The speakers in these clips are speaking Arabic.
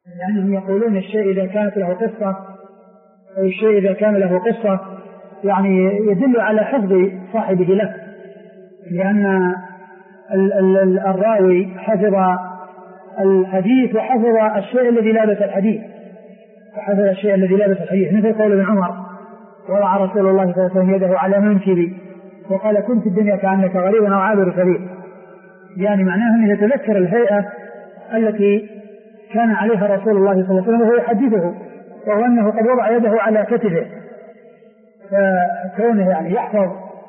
لأنهم يقولون الشيء إذا كانت له قصة أو الشيء إذا كان له قصة يعني يدل على حفظ صاحبه له، لأن الراوي حفظ الحديث وحفظ الشيء الذي لابس الحديث، مثل قول ابن عمر: وضع رسول الله صلى الله عليه وسلم يده على منكبي وقال: كن في الدنيا كأنك غريب أو عابر سبيل، يعني معناه أنه يتذكر الهيئة التي كان عليها رسول الله صلى الله عليه وسلم وهو يحدثه، وهو أنه قد وضع يده على كتفه، فكونه يعني يحفظ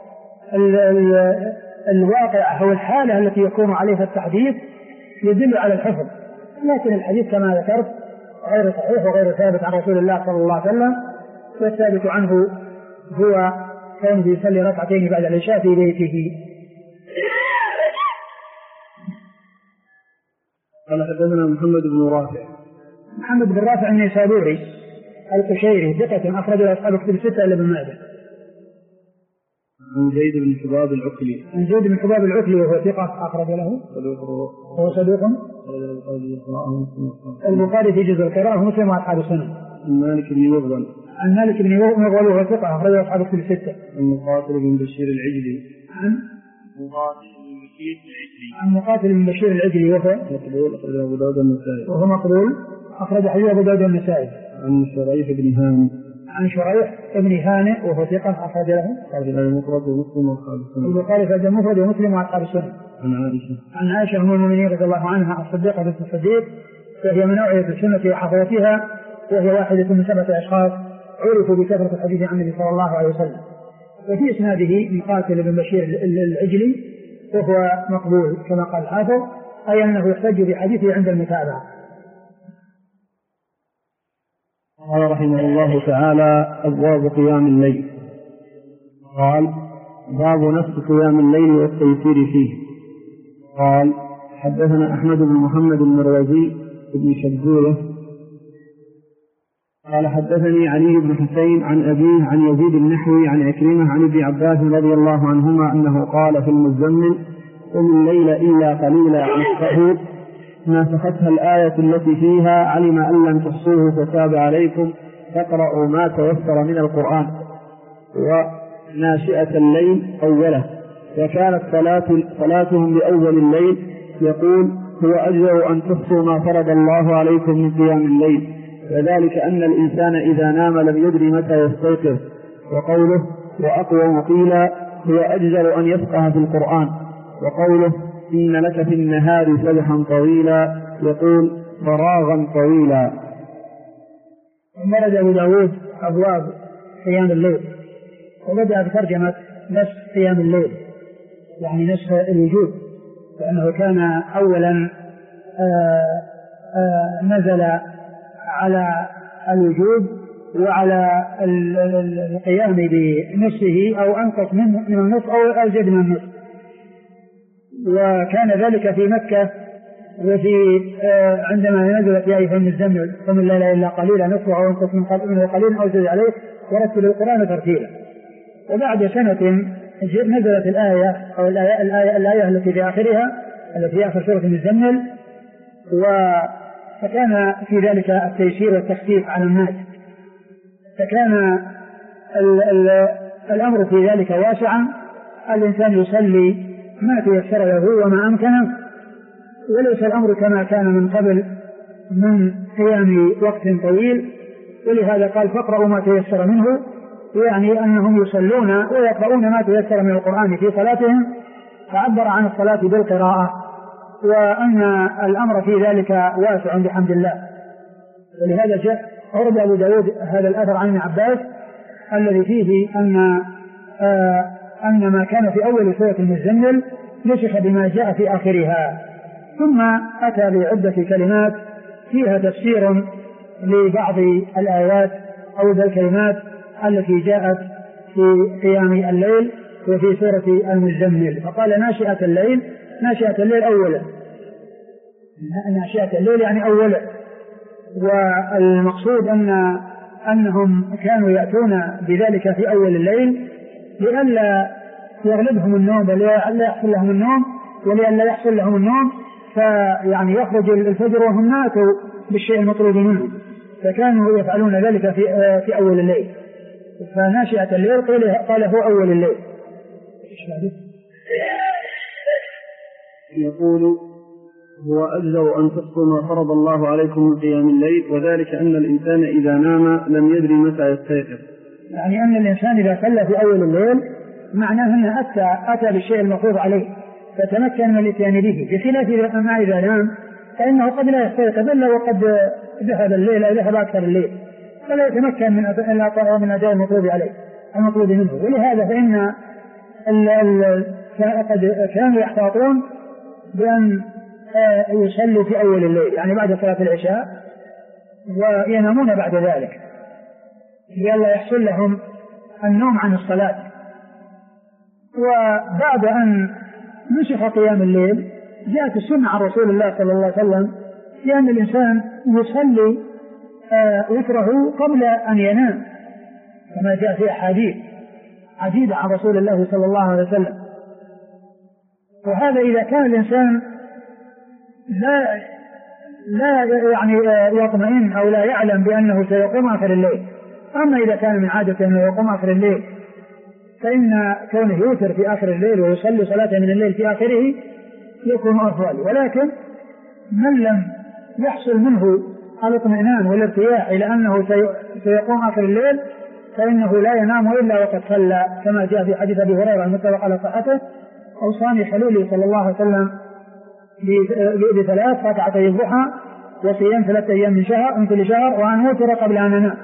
الواقع أو الحالة التي يكون عليها التحديث يدل على الحفظ. لكن الحديث كما ذكرت غير صحيح وغير ثابت عن رسول الله صلى الله عليه وسلم، والثابت عنه هو كونه يصلي ركعتين بعد العشاء في بيته. قال حدثنا محمد بن رافع النيسابوري القشيري ثقة أخرج أصحاب كتب الستة إلا ابن ماجه. عن زيد بن حباب العكلي وهو ثقة أخرج له، هو صدوق البخاري في جزء القراءة ومسلم وأصحاب السنن. عن مالك بن مغول وهو ثقة أخرج أصحاب الكتب الستة. عن مقاتل بن بشير العجلي وهو مقبول أخرج حديث أبو داود النسائي. عن شريح بن هانئ وهو ثقة أخرج له المفرد ومسلم وأصحاب السنن. البخاري في المفرد ومسلم وأصحاب السنن. عن عائشة أم المؤمنين رضي الله عنها الصديقة بنت الصديق، فهي من أوعية السنة وحفظتها، وهي واحدة من 7 أشخاص عرفوا بكثرة الحديث عن النبي صلى الله عليه وسلم. وفي إسناده مقاتل بن بشير العجلي وهو مقبول كما قال الحافظ، أي أنه يحتج بحديثه عند المتابعة. قال رحمه الله تعالى: أبواب قيام الليل. قال: باب نص قيام الليل والتيسير فيه. قال: حدثنا أحمد بن محمد المروزي بن شبزوية قال: حدثني علي بن حسين عن أبيه عن يزيد النحوي عن عكرمة عن ابن عباس رضي الله عنهما أنه قال في المزمل: قم الليل إلا قليلا نصفه ناسختها الآية التي فيها علم أن لن تحصوه فتاب عليكم فاقرأوا ما تيسر من القرآن، وناشئة الليل أوله، وكانت صلاتهم بأول الليل يقول: هو أجزر أن تحصوا ما فرض الله عليكم من قيام الليل، وذلك أن الإنسان إذا نام لم يدري متى يستيقظ. وقوله: وأقوم قيلا هو أجزر أن يفقه في القرآن. وقوله: إن لك في النهار سبحا طويلا يقول: فراغا طويلا. مرد أبو داود أبواب قيام الليل، وبدأ بترجمة نصف قيام الليل، يعني نصف الوجود، لأنه كان أولا نزل على الوجود وعلى القيام بنصفه أو أنقص من النصف أو أزيد من النصف، وكان ذلك في مكة، وفي عندما نزلت يا أيها المزمل قم الليل إلا قليلا نصفه أو انقص منه قليلا أو زد عليه ورتل القرآن ترتيلا. وبعد سنة نزلت الآية أو الآية التي في آخرها، التي في آخر سورة المزمل، فكان في ذلك التيسير والتخفيف على الناس، فكان الأمر في ذلك واسعا، الإنسان يصلي ما تيسر له وما أمكنه، وليس الأمر كما كان من قبل من قيام وقت طويل. ولهذا قال: فاقرأوا ما تيسر منه، يعني أنهم يصلون ويقرؤون ما تيسر من القرآن في صلاتهم، فعبر عن الصلاة بالقراءة، وأن الأمر في ذلك واسع بحمد الله. ولهذا جاء عرض أبو داود هذا الأثر عن ابن عباس الذي فيه أن ما كان في أول سورة المزمل نسخ بما جاء في آخرها، ثم أتى بعدة كلمات فيها تفسير لبعض الآيات أو الكلمات التي جاءت في قيام الليل وفي سورة المزمل. فقال: ناشئة الليل أولا، ناشئة الليل يعني أولا. والمقصود أنهم كانوا يأتون بذلك في أول الليل لئلا يغلبهم النوم ولئلا يحصل لهم النوم، فيعني يخرج الفجر وهم ماتوا بالشيء المطلوب منهم، فكانوا يفعلون ذلك في أول الليل، فناشئة الليل قال هو أول الليل. يقول هو أجزأ أن تحصوا ما فرض الله عليكم من قيام الليل، وذلك أن الإنسان إذا نام لم يدري متى يستيقظ. يعني أن الإنسان إذا صلى في أول الليل معناه أنه أتى بالشيء المفروض عليه فتمكن من الاتيان به، بخلاف ما إذا نام فإنه قد لا يستيقظ إلا وقد ذهب الليل أو ذهب أكثر الليل، فلا يتمكن من أداء المطلوب عليه المطلوب منه. ولهذا فإن قد كانوا يحتاطون بأن يصلوا في أول الليل، يعني بعد صلاة العشاء، وينامون بعد ذلك لئلا يحصل لهم النوم عن الصلاة. وبعد أن نسخ قيام الليل جاءت السنة عن رسول الله صلى الله عليه وسلم لأن الإنسان يصلي وتره قبل أن ينام، كما جاء في أحاديث عديدة عن رسول الله صلى الله عليه وسلم. وهذا إذا كان الإنسان لا يعني يطمئن أو لا يعلم بأنه سيقوم آخر الليل. أما إذا كان من عادة أنه يقوم آخر الليل فإن كونه يوتر في آخر الليل ويصلي صلاة من الليل في آخره يكون أفضل. ولكن من لم يحصل منه الاطمئنان والارتياح إلى أنه سيقوم آخر الليل فإنه لا ينام إلا وقد صلى، كما جاء في حديث أبي هريرة المتفق على صحته: أوصاني خليلي صلى الله عليه وسلم ب3 ركعتي الضحى وصيام 3 أيام من كل شهر وأن أوتر قبل أن أنام.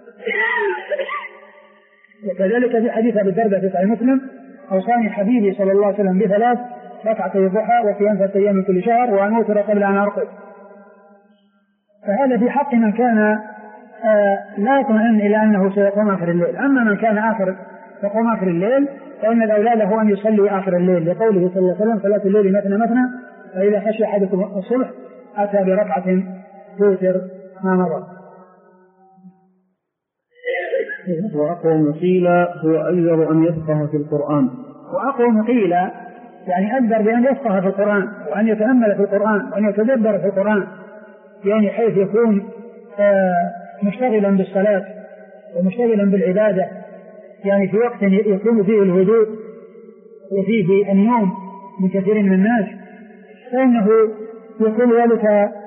وكذلك في حديث أبي الدرداء في صحيح مسلم: أوصاني حبيبي صلى الله عليه وسلم ب3 ركعتي الضحى وصيام 3 أيام من كل شهر وأن أوتر قبل أن أرقد. فهذا في حق من كان لا يطمئن إلى أنه سيقوم آخر الليل. أما من كان يقوم آخر الليل فإن الأولى له أن يصلي آخر الليل، لقوله صلى الله عليه وسلم: صلاة الليل مثنى مثنى، فإذا خشي أحدكم الصبح أتى بركعة توتر ما مضى. وأقوم قيل هو أجدر أن يفقه في القرآن. وأقوم قيل يعني أجدر بأن يفقه في القرآن وأن يتأمل في القرآن وأن يتدبر في القرآن، يعني حيث يكون مشتغلا بالصلاة ومشتغلا بالعبادة، يعني في وقت يكون فيه الهدوء وفيه النوم من كثير من الناس، فإنه يكون ذلك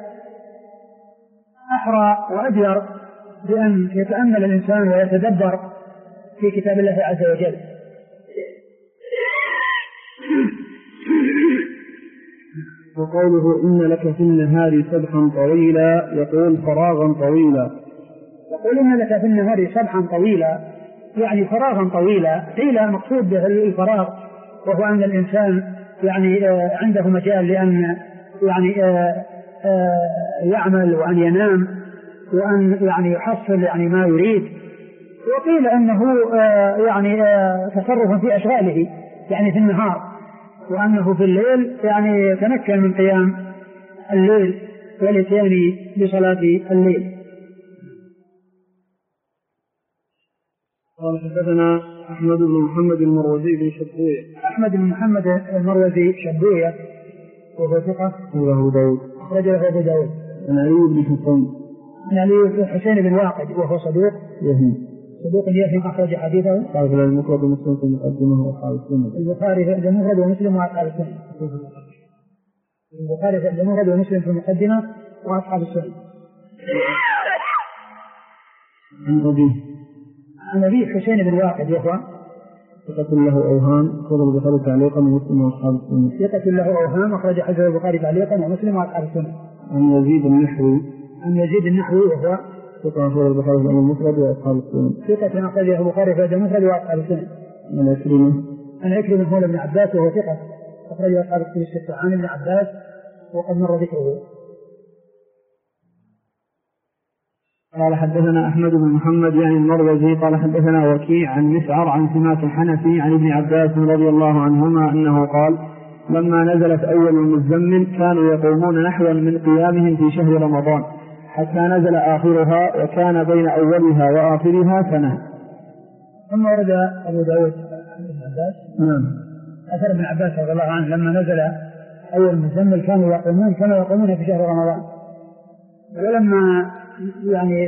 أحرى وأجدر بأن يتأمل الإنسان ويتدبر في كتاب الله عز وجل. وقوله إن لك في النهار سبحا طويلا يقول فراغا طويلا. يقول إن لك في النهار سبحا طويلا يعني فراغا طويلا. قيل مقصود به الفراغ وهو أن الإنسان يعني عنده مجال لأن يعني يعمل وأن ينام وأن يعني يحصل يعني ما يريد. وقيل أنه يعني تصرف في أشغاله يعني في النهار، وأنه في الليل يعني يتمكن من قيام الليل والاتيان بصلاة الليل. قال حدثنا أحمد بن محمد المروزي بن شبوية. أحمد بن محمد المروزي شبوية وهو ثقة أبو داود رجل أبو داود. عن علي بن حسين. عن علي بن حسين بن واقد وهو صدوق يهم أخرج حديثه. قال في المفرد ومسلم في المقدمة وأصحاب السنة. البخاري في المفرد ومسلم وأصحاب السنة. البخاري في المفرد ومسلم في المقدمة وأصحاب السنة. عن أبي حسين بن واقد وهو ثقة له أوهام أخرج البخاري تعليقا ومسلم وأصحاب السنة. ثقة له أوهام أخرج حديث البخاري تعليقا ومسلم وأصحاب السنة. عن يزيد النحوي. عن يزيد النحوي وهو ثقة أخرج البخاري في المفرد وأصحاب السنة. ثقة أخرجه البخاري في المفرد وأصحاب السنة. عن عكرمة. عن عكرمة مولى ابن عباس وهو ثقة أخرجه أصحاب السنة. عن ابن عباس وقد مر ذكره. قال حدثنا أحمد بن محمد يعني المروزي قال حدثنا وكيع عن مسعر عن سماك الحنفي عن ابن عباس رضي الله عنهما أنه قال: لما نزلت أول المزمل كانوا يقومون نحوا من قيامهم في شهر رمضان حتى نزل آخرها وكان بين أولها وآخرها سنة. ثم ورد أبو داود ابن عباس أثر ابن عباس رضي الله عنه لما نزل أول المزمل كانوا يقومون كما يقومون في شهر رمضان، ولما يعني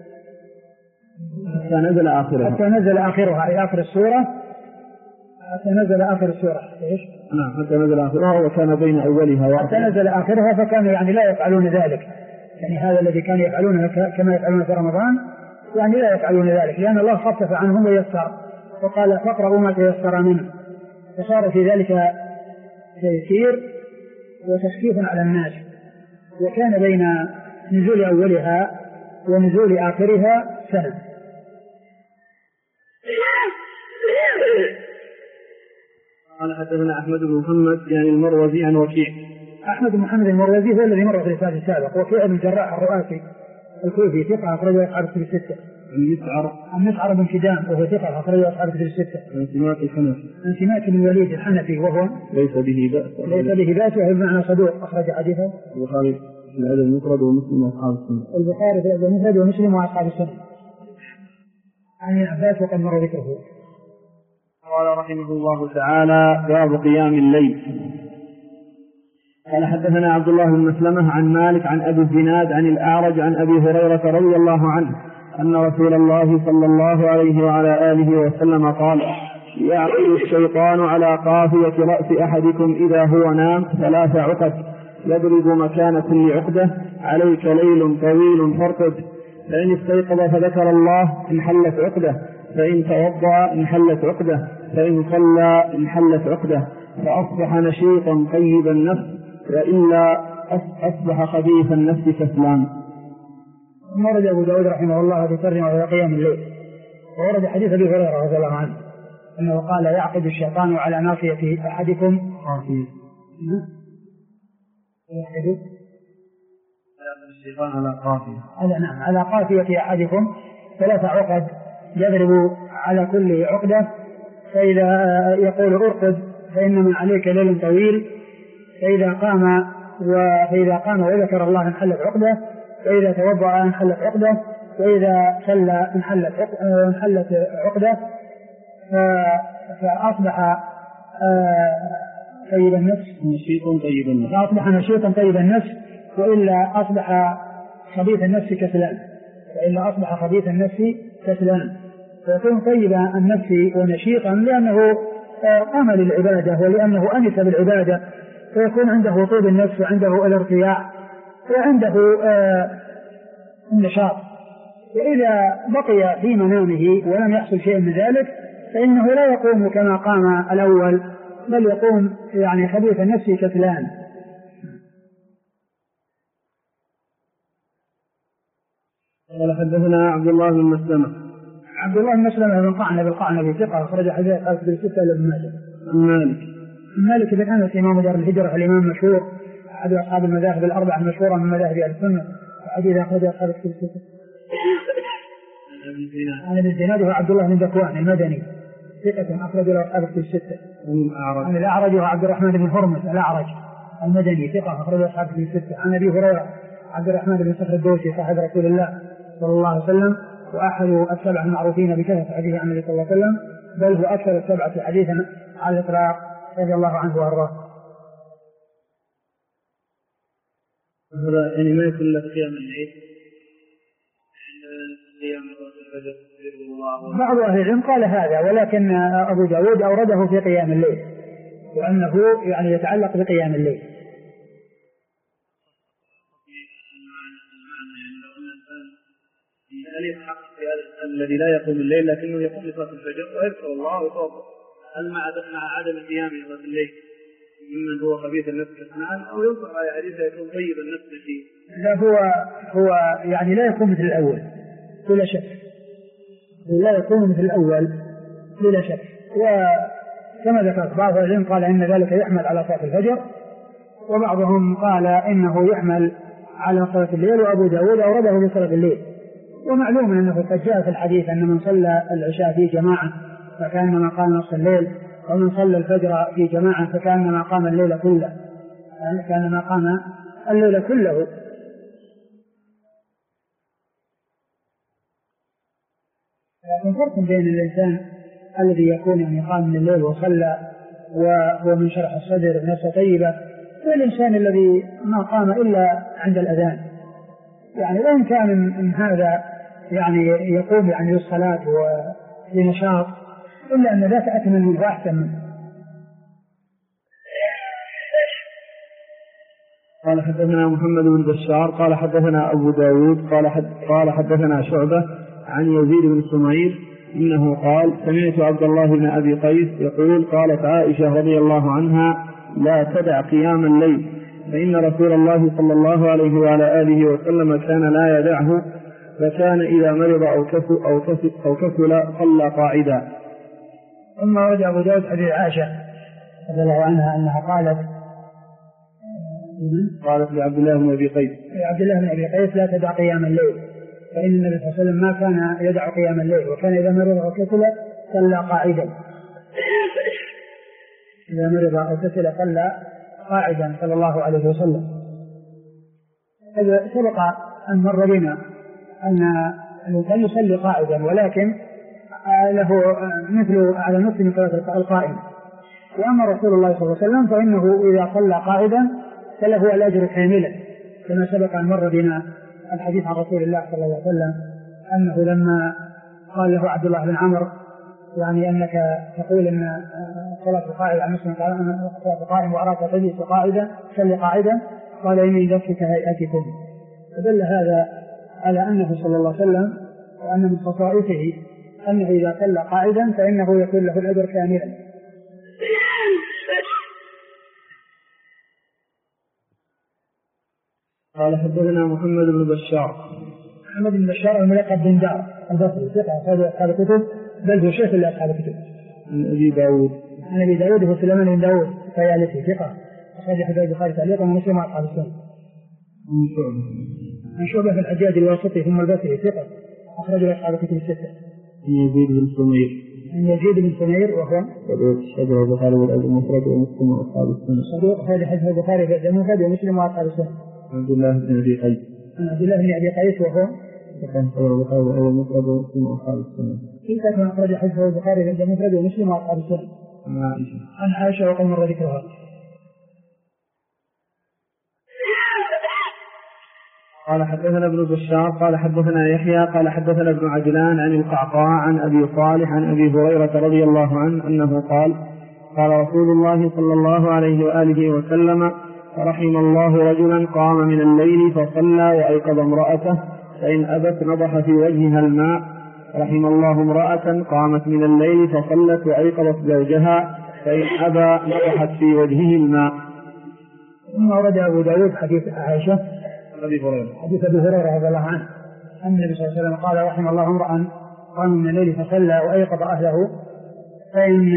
حتى نزل آخرها أي آخر السورة، حتى نزل آخر السورة إيش؟ نعم حتى نزل آخرها وكان بين أولها حتى نزل آخرها، فكانوا يعني لا يفعلون ذلك، يعني هذا الذي كانوا يفعلونه كما يفعلون في رمضان يعني لا يفعلون ذلك، لأن الله خفف عنهم ويسر وقال فاقرأوا ما تيسر منه، فصار في ذلك تيسير وتخفيف على الناس. وكان بين نزول أولها ونزول آخرها سنة. قال حدثنا أحمد بن محمد يعني المروزي عن وكيع. أحمد بن محمد المروزي هو الذي مر في الإسناد السابق. وكيع بن جراح الرؤاسي الكوفي ثقة أخرجه أصحاب الكتب الستة. عن مسعر بن كدام وهو ثقة أخرجه أصحاب الكتب الستة. عن سماك بن الوليد الحنفي وهو ليس به بأس وهو بمعنى صدوق أخرج حديثه البخاري في الأدب المفرد ومسلم وأصحاب السنة. البخاري في الأدب المفرد ومسلم وأصحاب السنة. عن عباس وقد مر ذكره. قال رحمه الله تعالى باب قيام الليل. قال حدثنا عبد الله بن مسلمة عن مالك عن أبي الزناد عن الأعرج عن أبي هريرة رضي الله عنه أن رسول الله صلى الله عليه وعلى آله وسلم قال يعقد الشيطان على قافية رأس أحدكم إذا هو نام 3 عقد يضرب مكان كل عقدة عليك ليل طويل فارقد، فإن استيقظ فذكر الله انحلت عقدة، فإن توضأ انحلت عقدة، فإن صلى انحلت عقدة، فأصبح نشيطا طيب النفس، وإلا أصبح خبيث النفس كسلان. ورد أبو داود رحمه الله بترجمة على قيام الليل. وورد حديث أبي هريرة رضي الله عنه أنه قال يعقد الشيطان على ناصية أحدكم الشيطان على قافية على قافية أحدكم 3 عقد يضرب على كل عقدة، فإذا يقول ارقد فإن من عليك ليل طويل، فإذا قام وذكر الله انحلت عقدة، فإذا توضأ انحلت عقدة، وإذا صلى انحلت عقدة، فأصبح طيب النفس فأصبح نشيطا طيب النفس، وإلا أصبح خبيث النفس كسلان. فيكون طيب النفس ونشيطا لأنه قام للعبادة ولأنه أنس بالعبادة، فيكون عنده طيب النفس وعنده الارتياح وعنده النشاط. وإذا بقي في منامه ولم يحصل شيء من ذلك فإنه لا يقوم كما قام الأول، بل يقوم يعني خبيث النفس كسلان. قال حدثنا عبد الله بن مسلمة بن قعنب ثقة أخرج حديث أصحاب الستة لابن ماجه. مالك بن أنس إمام دار الهجرة الإمام مشهور أحد أصحاب المذاهب الأربعة المشهورة من مذاهب أهل السنة، حديث أخرج أصحاب الستة. عن ابن الزناد هو عبد الله بن ذكوان المدني ثقة أخرج له أصحاب الستة. عن الأعرج هو عبد الرحمن بن هرمز الأعرج المدني ثقة أخرج أصحاب الستة. عن أبي هريرة عبد الرحمن بن صخر الدوسي صاحب رسول الله صلى الله عليه وسلم وأحد السبع المعروفين بكثرة حديث عن النبي صلى الله عليه وسلم، بل هو أكثر السبعة حديثا على الإطلاق رضي الله عنه وأرضاه. هذا يعني ما يكون له قيام الليل بعض أهل العلم قال هذا، ولكن أبو داود أورده في قيام الليل وأنه يعني يتعلق بقيام الليل. الذي لا يقوم الليل لكنه يقوم لصلاة الفجر ويذكر الله ويتوضأ، هل مع عدم القيام لصلاة الليل ممن هو خبيث النفس كسلان أو ينصح على حديث يكون طيب النفس فيه؟ لا هو يعني لا يكون مثل الأول بلا شك، لا يكون مثل الأول بلا شك. وكما ذكرت بعض العلم قال إن ذلك يحمل على صلاة الفجر، وبعضهم قال إنه يحمل على صلاة الليل، وأبو داود أورده بصلاة الليل. ومعلوم أنه قد جاء في الحديث أن من صلى العشاء في جماعة فكأنما قام نصف الليل، ومن صلى الفجر في جماعة فكأنما قام الليل كله، كأنما قام الليل كله. لكن فرق بين الإنسان الذي يكون يعني قام من الليل وصلى وهو من شرح الصدر نفسه طيبة، والإنسان الذي ما قام إلا عند الأذان، يعني وإن كان من هذا يعني يقوم يعني بالصلاة وبنشاط، إلا أن لا تأتمن منه أحسن منه. قال حدثنا محمد بن بشار قال حدثنا أبو داود قال حدثنا شعبة عن يزيد بن سمير إنه قال سمعت عبد الله بن أبي قيس يقول قالت عائشة رضي الله عنها لا تدع قيام الليل فإن رسول الله صلى الله عليه وعلى آله وسلم كان لا يدعه، فكان إذا مرض أو كسل صلى قاعدا. ثم ورد أبو داود حديث عائشة رضي الله عنها أنها قالت لعبد الله بن أبي قيس لا تدع قيام الليل، فإن النبي صلى الله عليه وسلم ما كان يدع قيام الليل، وكان إذا مرض أو كسل صلى قاعدا. إذا مرض أو كسل صلى قاعدا صلى الله عليه وسلم. سبق أن مر بنا أن الإنسان يصلي قاعدا، ولكن له مثل على نصف من صلاة القائم. وأما رسول الله صلى الله عليه وسلم فإنه إذا صلى قاعدا فله الأجر كاملا، كما سبق أن مر بنا الحديث عن رسول الله صلى الله عليه وسلم أنه لما قال له عبد الله بن عمرو يعني أنك تقول أن صلاة القائد عن مسلم صلاة القائم وأراك تجلس قاعدا صلي قاعدا، قال إني ذكرك هيئتكم. فدل هذا على أنه صلى الله عليه وسلم وأن من خصائصه أنه إذا صلى قاعدا فإنه يكون له الأجر كاملا. قال حدثنا محمد بن بشار الملقب بن دار البصري ثقة أخرج أصحاب الكتب، بل هو شيخ لأصحاب الكتب. عن أبي داود هو سليمان بن داود الطيالسي ثقة أخرج حديث البخاري تعليقا ومسلم مع أصحاب السنة. عن شعبة في الحجاج الواسطي ثم البصري ثقة أخرج أصحاب الكتب الستة. عن يزيد بن سمير وهو صدوق البخاري والأدب المفرد ومسلم وأصحاب السنة. صدوق أخرج حديث البخاري والأدب المفرد ومسلم وأصحاب السنة. عبد الله بن أبي قيس وهو صدوق البخاري والأدب المفرد ومسلم وأصحاب السنة. كيف كان أخرج حديث البخاري والأدب المفرد ومسلم وأصحاب السنة. عن عائشة وقد مر ذكرها. قال حدثنا ابن بشار قال حدثنا يحيى قال حدثنا ابن عجلان عن القعقاع عن أبي صالح عن أبي هريرة رضي الله عنه أنه قال قال رسول الله صلى الله عليه وآله وسلم رحم الله رجلا قام من الليل فصلى وأيقظ امرأته فإن أبت نضح في وجهها الماء. رحم الله امرأة قامت من الليل فصلت وأيقظت زوجها فإن أبى نضحت في وجهه الماء. ثم ورد أبو داود حديث عائشة حديث أبي هريرة رضي الله عنه أن النبي صلى الله عليه وسلم قال رحم الله امرأ قام من الليل فصلى وأيقظ أهله فإن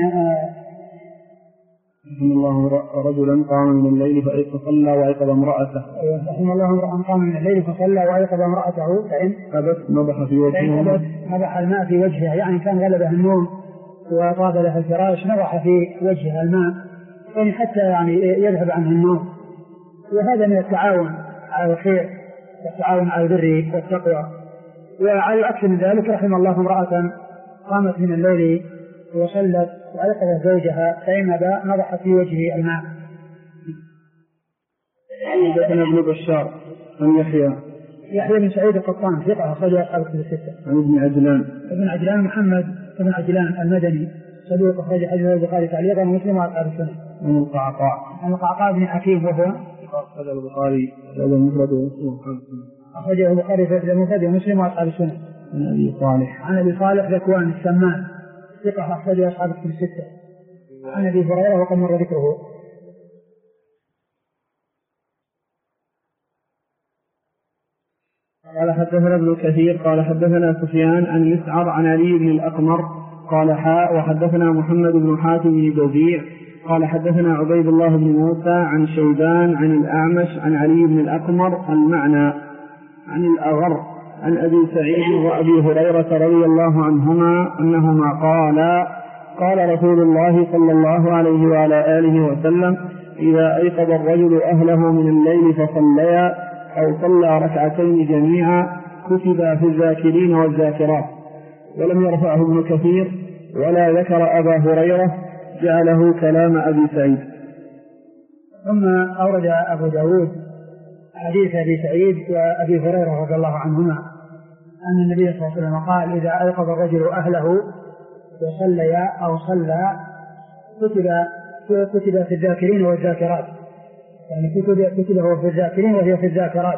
رحم الله رجلا قام من الليل فصلى وأيقظ امرأته. رحم الله امرأ قام من الليل فصلى وأيقظ امرأته فإن أبت نضح في وجهها نضح الماء في وجهها، يعني كان غلبه النوم وطاب لها الفراش نضح في وجهها الماء يعني حتى يعني يذهب عنه النوم. وهذا من التعاون على الخير والتعاون على البر والتقوى. وعلى العكس من ذلك رحم الله امرأة قامت من الليل وصلت وأيقظت زوجها فإن أبى نضح في وجهه الماء. حدثنا ابن بشار عن يحيى بن سعيد القطان ثقة أخرج أصحاب الكتب الستة. عن ابن عجلان محمد بن عجلان المدني صدوق أخرج حديث البخاري تعليقا ومسلم وأصحاب السنة. عن القعقاع بن حكيم وهو أخرجه البخاري الأدب المفرد ومسلم وأصحاب السنة. أخرجه البخاري في الأدب المفرد ومسلم وأصحاب السنة. عن أبي صالح ذكوان السمان ثقة أخرجه أصحاب الكتب الستة. عن أبي هريرة وقد مر ذكره. قال حدثنا ابن كثير قال حدثنا سفيان عن مسعر عن علي بن الأقمر قال حاء وحدثنا محمد بن حاتم بن بزيع قال حدثنا عبيد الله بن موسى عن شيبان عن الأعمش عن علي بن الأقمر المعنى. عن الأغر عن أبي سعيد وأبي هريرة رضي الله عنهما أنهما قال رسول الله صلى الله عليه وعلى آله وسلم إذا أيقظ الرجل أهله من الليل فصليا أو صلى ركعتين جميعا كتب في الذاكرين والذاكرات. ولم يرفعه ابن كثير ولا ذكر أبا هريرة جعله كلام أبي سعيد. ثم أورد أبو داود حديث أبي سعيد وأبي هريرة رضي الله عنهما أن النبي صلى الله عليه وسلم قال إذا أيقظ الرجل أهله وصليا أو صلى كتب في الذاكرين والذاكرات، يعني كتب هو في الذاكرين وهي في الذاكرات.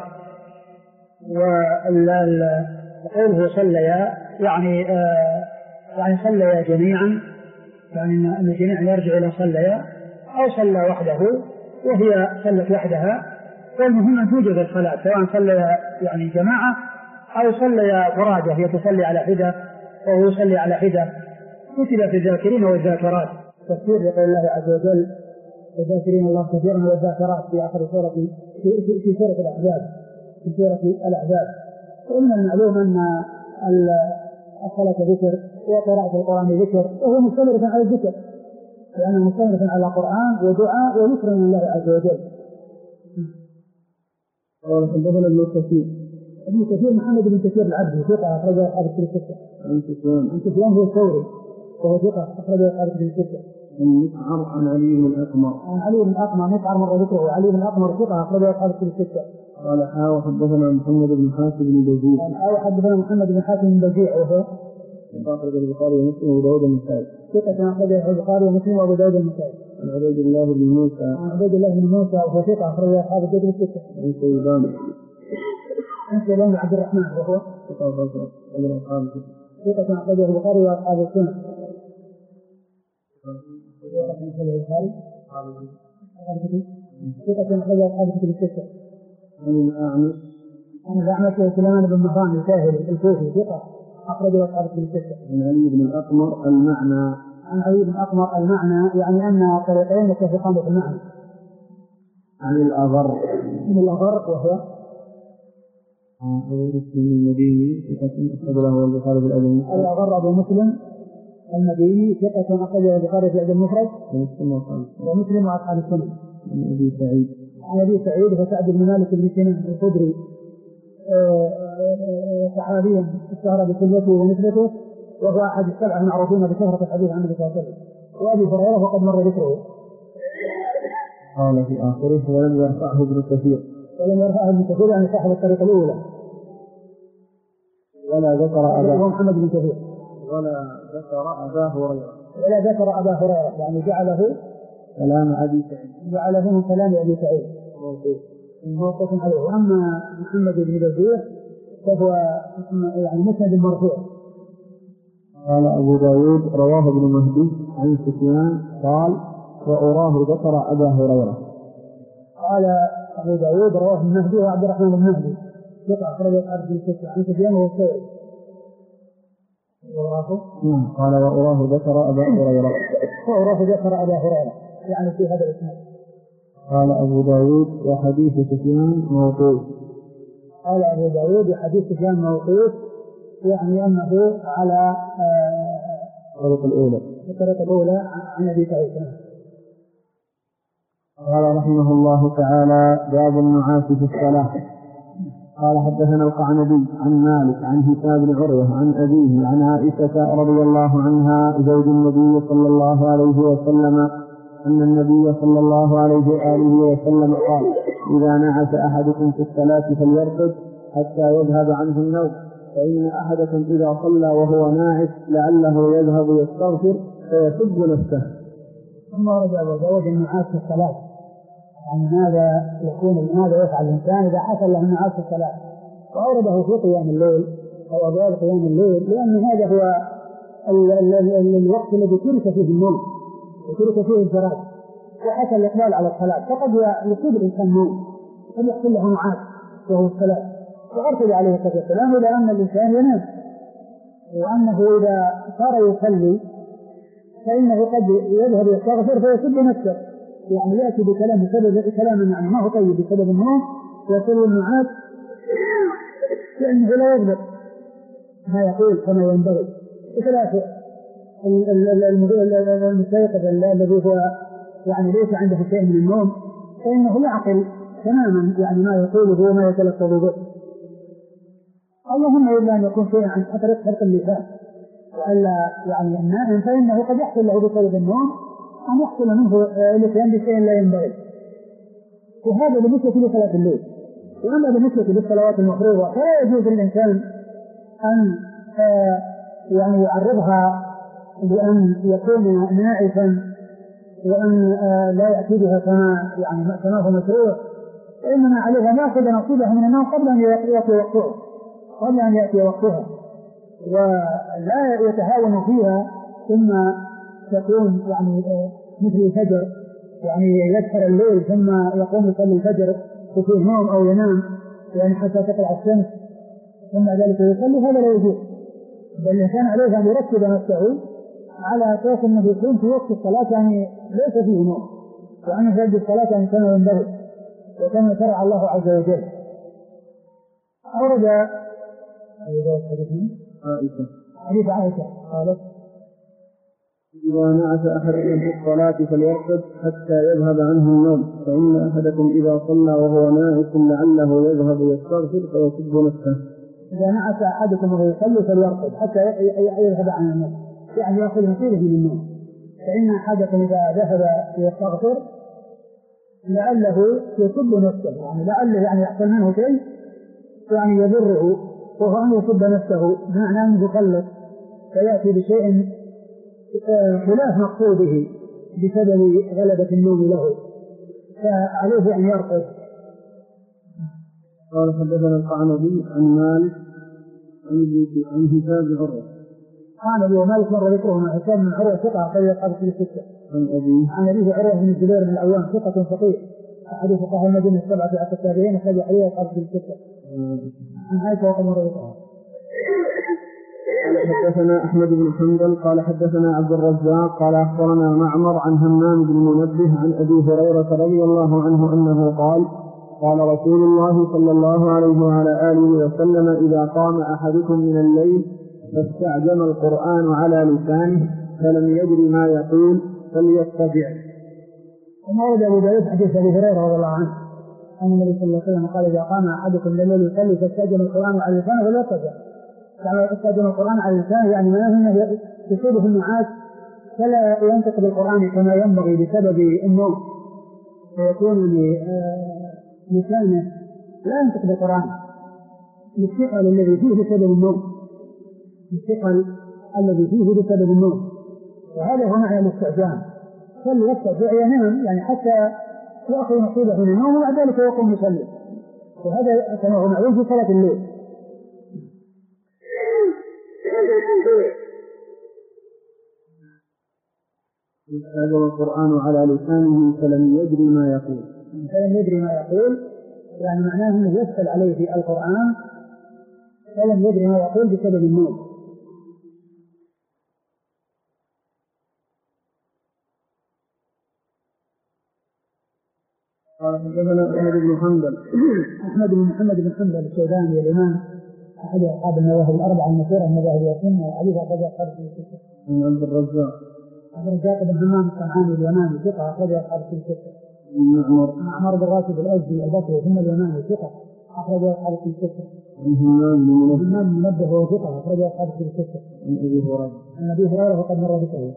وقوله صليا يعني صليا جميعا، يعني أن الجميع يرجع إلى صليا، أو صلى وحده وهي صلت وحدها. فالمهم أن توجد الصلاة سواء صلى يعني جماعة أو صلى فرادة، هي تصلي على حدة وهو يصلي على حدة. كتب في الذاكرين والذاكرات، تفسير لقول الله عز وجل الذاكرين الله كثيرا والذاكرات في آخر سورة في سورة الأحزاب، في سورة الأحزاب. ومن المعلوم أن الصلاة ذكر وقراءة القرآن ذكر، وهو مستمر على الذكر لأنه مستمر على القرآن ودعاء وذكر من الله عز وجل. قال حدثنا ابن كثير محمد بن كثير العبدي ثقة أخرجه أصحاب الكتب الستة. عن سفيان هو الثوري وهو ثقة أخرجه أصحاب الكتب الستة. مسعر عن علي بن الأقمر. عن علي بن الأقمر مسعر مر ذكره، علي بن الأقمر ثقة أخرجه أصحاب الكتب الستة. قال حاوى حدثنا محمد بن حاتم بن بزيع. قال حاوى حدثنا محمد بن حاتم بن بزيع وهو أخرج البخاري ومسلم وأبو داود النسائي. ثقة أخرجه البخاري ومسلم وأبو داود النسائي. عن عبيد الله بن موسى. عن عبيد الله بن موسى وهو ثقة أخرجه أصحاب الكتب الستة. عن سيبان. عن سيبان بن عبد الرحمن وهو ثقة أخرجه أصحاب الكتب. ثقة أخرجه البخاري وأصحاب السنن. ثقة أخرجه أصحاب الكتب الستة. عن الأعمش سليمان بن مهران الكاهلي الكوفي ثقة أخرجه أصحاب الكتب الستة. عن علي بن الأقمر المعنى. عن علي بن الأقمر المعنى يعني أن طريقين متفقان في المعنى. عن الأغر. من الأغر وهو أبو مسلم المديني ثقة أخرج له البخاري في الأدب المفرد. الأغر أبو مسلم المديني ثقة أخرجه البخاري في الأدب المفرد ومسلم وأصحاب السنن. عن أبي سعيد. عن أبي سعيد وسعد بن مالك بن سنان الخدري صحابيا اشتهر بكلمته ونسبته، وهو أحد السبعة المعروفين بشهرة الحديث عن النبي صلى الله عليه وسلم. وأبي هريرة وقد مر ذكره. قال في آخره ولم يرفعه ابن كثير. ولم يرفعه ابن كثير يعني صاحب الطريقة الأولى. ولا ذكر أبا محمد بن كثير. ولا ذكر أبا هريرة. ولا ذكر أبا هريرة يعني جعله كلام أبي سعيد. جعله من كلام أبي سعيد موقوف عليه. أما محمد بن بزيع فهو يعني مسند مرفوع. قال أبو داود رواه ابن مهدي عن سفيان قال وأراه ذكر أبا هريرة. قال أبو داود رواه ابن مهدي وعبد الرحمن بن مهدي ثقة أخرجه أصحاب الكتب عن سفيان وهو الثوري. قال وأراه ذكر أبا هريرة. وأراه ذكر أبا هريرة يعني في هذا الإسناد. قال أبو داود وحديث سفيان موقوف. قال أبو داود وحديث سفيان موقوف يعني أنه على الطريقة الأولى عن أبي سعيد. قال رحمه الله تعالى باب النعاس في الصلاة. قال حدثنا القعنبي عن مالك عن هشام بن عروة عن أبيه عن عائشة رضي الله عنها زوج النبي صلى الله عليه وسلم أن النبي صلى الله عليه وآله وسلم قال إذا نعس أحدكم في الصلاة فليرقد حتى يذهب عنه النوم، فإن أحدكم إذا صلى وهو ناعس لعله يذهب يستغفر فيسب نفسه. ثم ورد أبو داود النعاس في الصلاة، يعني ماذا يكون ماذا يفعل الإنسان إذا حصل له النعاس في الصلاة، وأورده في قيام الليل أو أبواب قيام الليل، لأن هذا هو الوقت الذي ترك فيه النوم وترك فيه الفراغ وحصل الإقبال على الصلاة، فقد يصيب الإنسان نوم قد يحصل له نعاس وهو الصلاة. وأرشد عليه الصلاة والسلام إلى أن الإنسان ينام، وأنه إذا صار يصلي فإنه قد يذهب يستغفر فيسب نفسه، يعني يأتي بكلام بسبب كلام يعني ما هو طيب بسبب النوم ويصل النعاس، لأنه لا يضبط ما يقول كما ينبغي. بخلاف المستيقظ الذي هو يعني ليس عنده شيء من النوم فإنه يعقل تماما يعني ما يقوله وما يتلفظ به، اللهم إلا أن يكون شيء عن حرق اللسان، وألا يعني النائم فإنه قد يحصل له بسبب النوم أن يحصل منه الاتيان بشيء لا ينبغي، وهذا بالنسبة لصلاة الليل. وأما بالنسبة للصلوات المفروضة فلا يجوز للإنسان أن يعني يعرضها بأن يكون ناعسا وأن لا يأتي بها كما هو مشروع، وإنما عليها أن يأخذ نصيبها من النوم قبل أن يأتي وقتها ولا يتهاون فيها ثم تكون مثل الفجر يسهر الليل ثم يقوم يصلي الفجر وفيه نوم أو ينام حتى تطلع الشمس ثم ذلك يصلي، هذا لا يجوز. بل كان عليه أن يرتب نفسه على أساس أنه يكون في وقت الصلاة ليس فيه نوم، وأن يجد الصلاة كما ينبغي وكما شرع الله عز وجل. أورد حديث عائشة قالت: إذا نعس أحدكم في الصلاة فليرقد حتى يذهب عنه النوم، فإن أحدكم إذا صلى وهو ناعس لعله يذهب يستغفر فيصب نفسه. إذا نعس أحدكم وهو يصلي فليرقد حتى يذهب عن النوم، يأخذ نصيبه من النوم، فإن أحدكم إذا ذهب يستغفر لعله يصب نفسه، لعله يحصل منه شيء يضره، وهو أن يصب نفسه بمعنى أن يخلط فيأتي بشيء خلاف مقصوده بسبب غلبة النوم له، فعليه أن يرقد. قال: حدثنا القعنبي عن مالك عن هشام بن عروة. قال أبو مالك مر ذكره عن هشام بن عروة ثقة أخرج أصحاب الكتب الستة. عن أبيه عروة بن الزبير بن العوام ثقة فقيه أحد فقهاء المدينة السبعة في عصر التابعين أخرج عليه أصحاب الكتب الستة. عن عائشة وقد مر ذكره. حدثنا أحمد بن حنبل قال حدثنا عبد الرزاق قال أخبرنا معمر عن همام بن منبه عن أبي هريرة رضي الله عنه أنه قال: قال رسول الله صلى الله عليه وعلى آله وسلم: إذا قام أحدكم من الليل فاستعجم القرآن على لسانه فلم يدر ما يقول فليضطجع. ثم ورد أبو داود حديث أبي هريرة رضي الله عنه أن النبي صلى الله عليه وسلم قال: إذا قام أحدكم من الليل يصلي فاستعجم القرآن على لسانه فليضطجع. استخدم القرآن على الإنسان معناه أنه يصيبه النعاس فلا ينطق بالقرآن كما ينبغي بسبب النوم، فيكون لسانه لا ينطق بالقرآن للثقل الذي فيه بسبب النوم، وهذا هو معنى الاستعجام. فليستعجع ينام حتى يأخذ نصيبه من النوم وبعد ذلك يقوم يصلي، وهذا كما هو معلوم في صلاة الليل. استعجم القرآن على لسانه فلم يدري ما يقول. معناه أنه يسهل عليه في القرآن فلم يدري ما يقول بسبب النوم. قال حدثنا أحمد بن محمد بن حنبل الشيباني الإمام أحد أصحاب المذاهب الأربعة المشهورة المذاهب السنة وحديث أخرج أصحاب الكتب. عن عبد الرزاق بن همام الصنعاني اليماني ثقة أخرج أصحاب الكتب. معمر بن راشد الأزدي البصري ثم اليماني ثقة أخرج أصحاب الكتب. همام بن منبه وهو ثقة أخرج أصحاب الكتب. عن أبي هريرة وقد مر ذكره.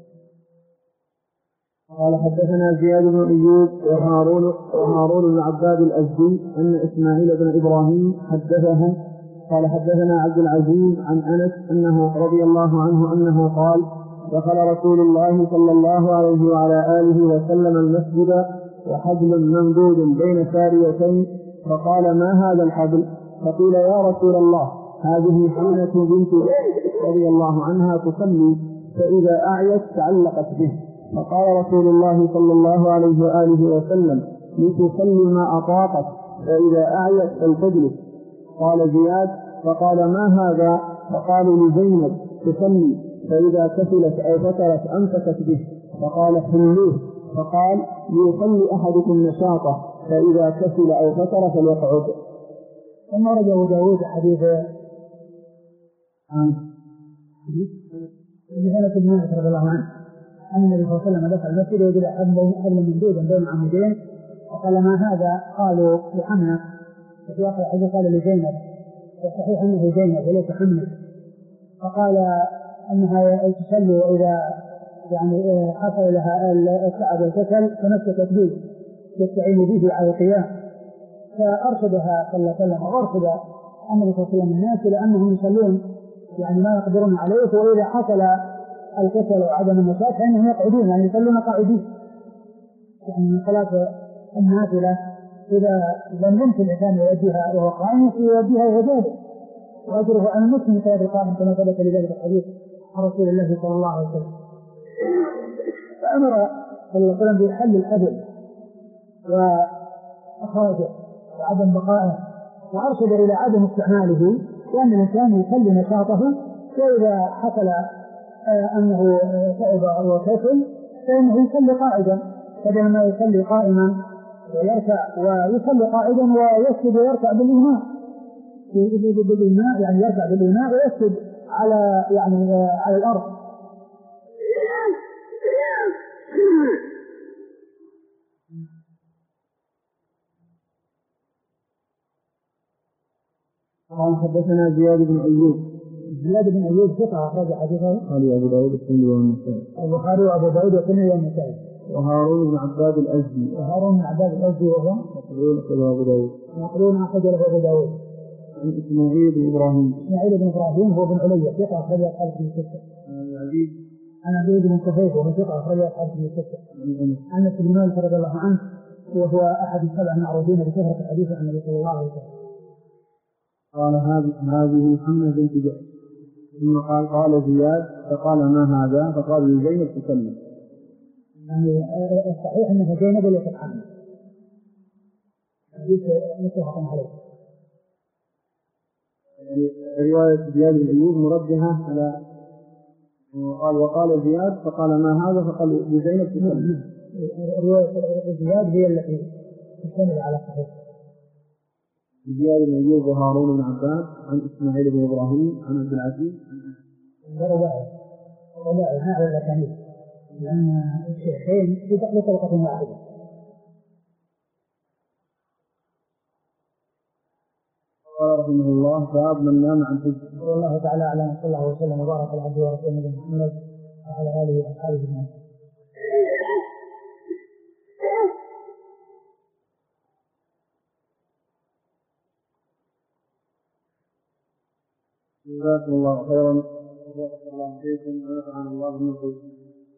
قال حدثنا زياد بن أيوب وهارون بن عباد الأزدي أن إسماعيل بن إبراهيم حدثه قال حدثنا عبد العزيز عن أنس أنه رضي الله عنه أنه قال: دخل رسول الله صلى الله عليه وعلى آله وسلم المسجد وحبل ممدود بين ساريتين، فقال: ما هذا الحبل؟ فقيل: يا رسول الله هذه حمنة بنت رضي الله عنها تصلي، فإذا أعيت تعلقت به. فقال رسول الله صلى الله عليه وآله وسلم: لتصلي ما أطاقت، فإذا أعيت فلتجلس. قال زياد: فقال: ما هذا؟ فقالوا: لزينب تصلي، فإذا كسلت أو فترت أمسكت به. فقال: حلوه. فقال: ليصلي أحدكم نشاطه، فإذا كسل أو فتر فليقعد. ثم رد أبو داود حديث عن أنس بن مالك رضي الله عنه أن النبي صلى الله عليه وسلم دخل المسجد وجد حبل ممدودا بين عمودين، وقال: ما هذا؟ قالوا: لحمنة. وفي آخر الحديث قال: لزينب، والصحيح أنه زينب وليس حمنة. فقال أنها تصلي وإذا حصل لها التعب والكسل تمسكت به تستعين به على القيام، فأرشدها صلى الله عليه وسلم وأرشد النبي صلى الله عليه وسلم الناس إلى أنهم يصلون يعني ما يقدرون عليه، وإذا حصل الكسل وعدم النشاط فإنهم يقعدون يعني يصلون قاعدين، يعني من صلاة النافلة إذا لم يمكن الإنسان يؤديها وهو قائم يؤديها وهو جالس، وأجره على المسلم صلاة القائم كما ثبت لذلك الحديث عن رسول الله صلى الله عليه وسلم. فأمر صلى الله عليه وسلم بحل الأذى وإخراجه وعدم بقائه، وأرشد إلى عدم استعماله، لأن الإنسان يخلي نشاطه، وإذا حصل أنه تعب أو كسل فإنه يصلي قاعدا بدل ما يصلي قائما ويركع، ويصلي قاعدا ويسجد ويركع بالإيماء يعني يركع بالإيماء ويسجد على يعني على الأرض. قال حدثنا زياد بن أيوب. زياد بن أيوب ثقة أخرج حديثه قال أبو داود الترمذي والنسائي. البخاري وأبو داود والترمذي والنسائي. وهارون بن عباد الأزدي. وهارون بن عباد الأزدي وهو مقبول أخرجه أبو داود. مقبول أخرجه أبو داود. عن إسماعيل بن إبراهيم. إسماعيل بن إبراهيم هو بن علي ثقة أخرج أصحاب في الستة. عن عبيد بن كفيف وهو ثقة أخرج أصحاب في الستة. عن أنس بن مالك رضي الله عنه وهو أحد السبع المعروفين بكثرة الحديث عن النبي صلى الله عليه وسلم. قال هذه محمد بنت جحش. ثم قال زياد فقال ما هذا؟ فقال زينب تكلم. يعني الصحيح أنها زينب ولا تتحمل حديث متفق عليه. يعني رواية زياد بن أيوب مرجحة على وقال زياد فقال ما هذا؟ فقال زينب تكلم. رواية زياد هي التي تشتمل على الصحيح. زياد بن أيوب وهارون بن عباد عن إسماعيل بن إبراهيم عن عبد العزيز. رباعي هذا الأسانيد لأن الشيخين في طبقة واحدة. قال رحمه الله باب من نام عن حجة. والله تعالى أعلم، صلى الله وسلم وبارك على عبده ورسوله محمد وعلى آله وأصحابه أجمعين. جزاكم الله خيرا وبارك الله فيكم ونفعنا الله بما قلتم.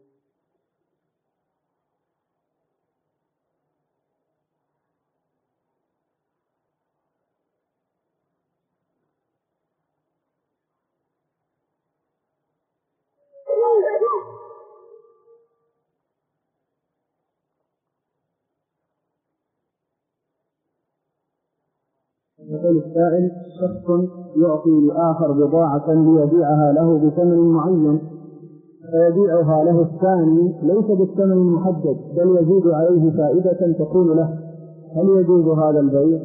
يقول السائل: شخص يعطي لآخر بضاعة ليبيعها له بثمن معين، فيبيعها له الثاني ليس بالثمن المحدد بل يزيد عليه فائدة تكون له، هل يجوز هذا البيع؟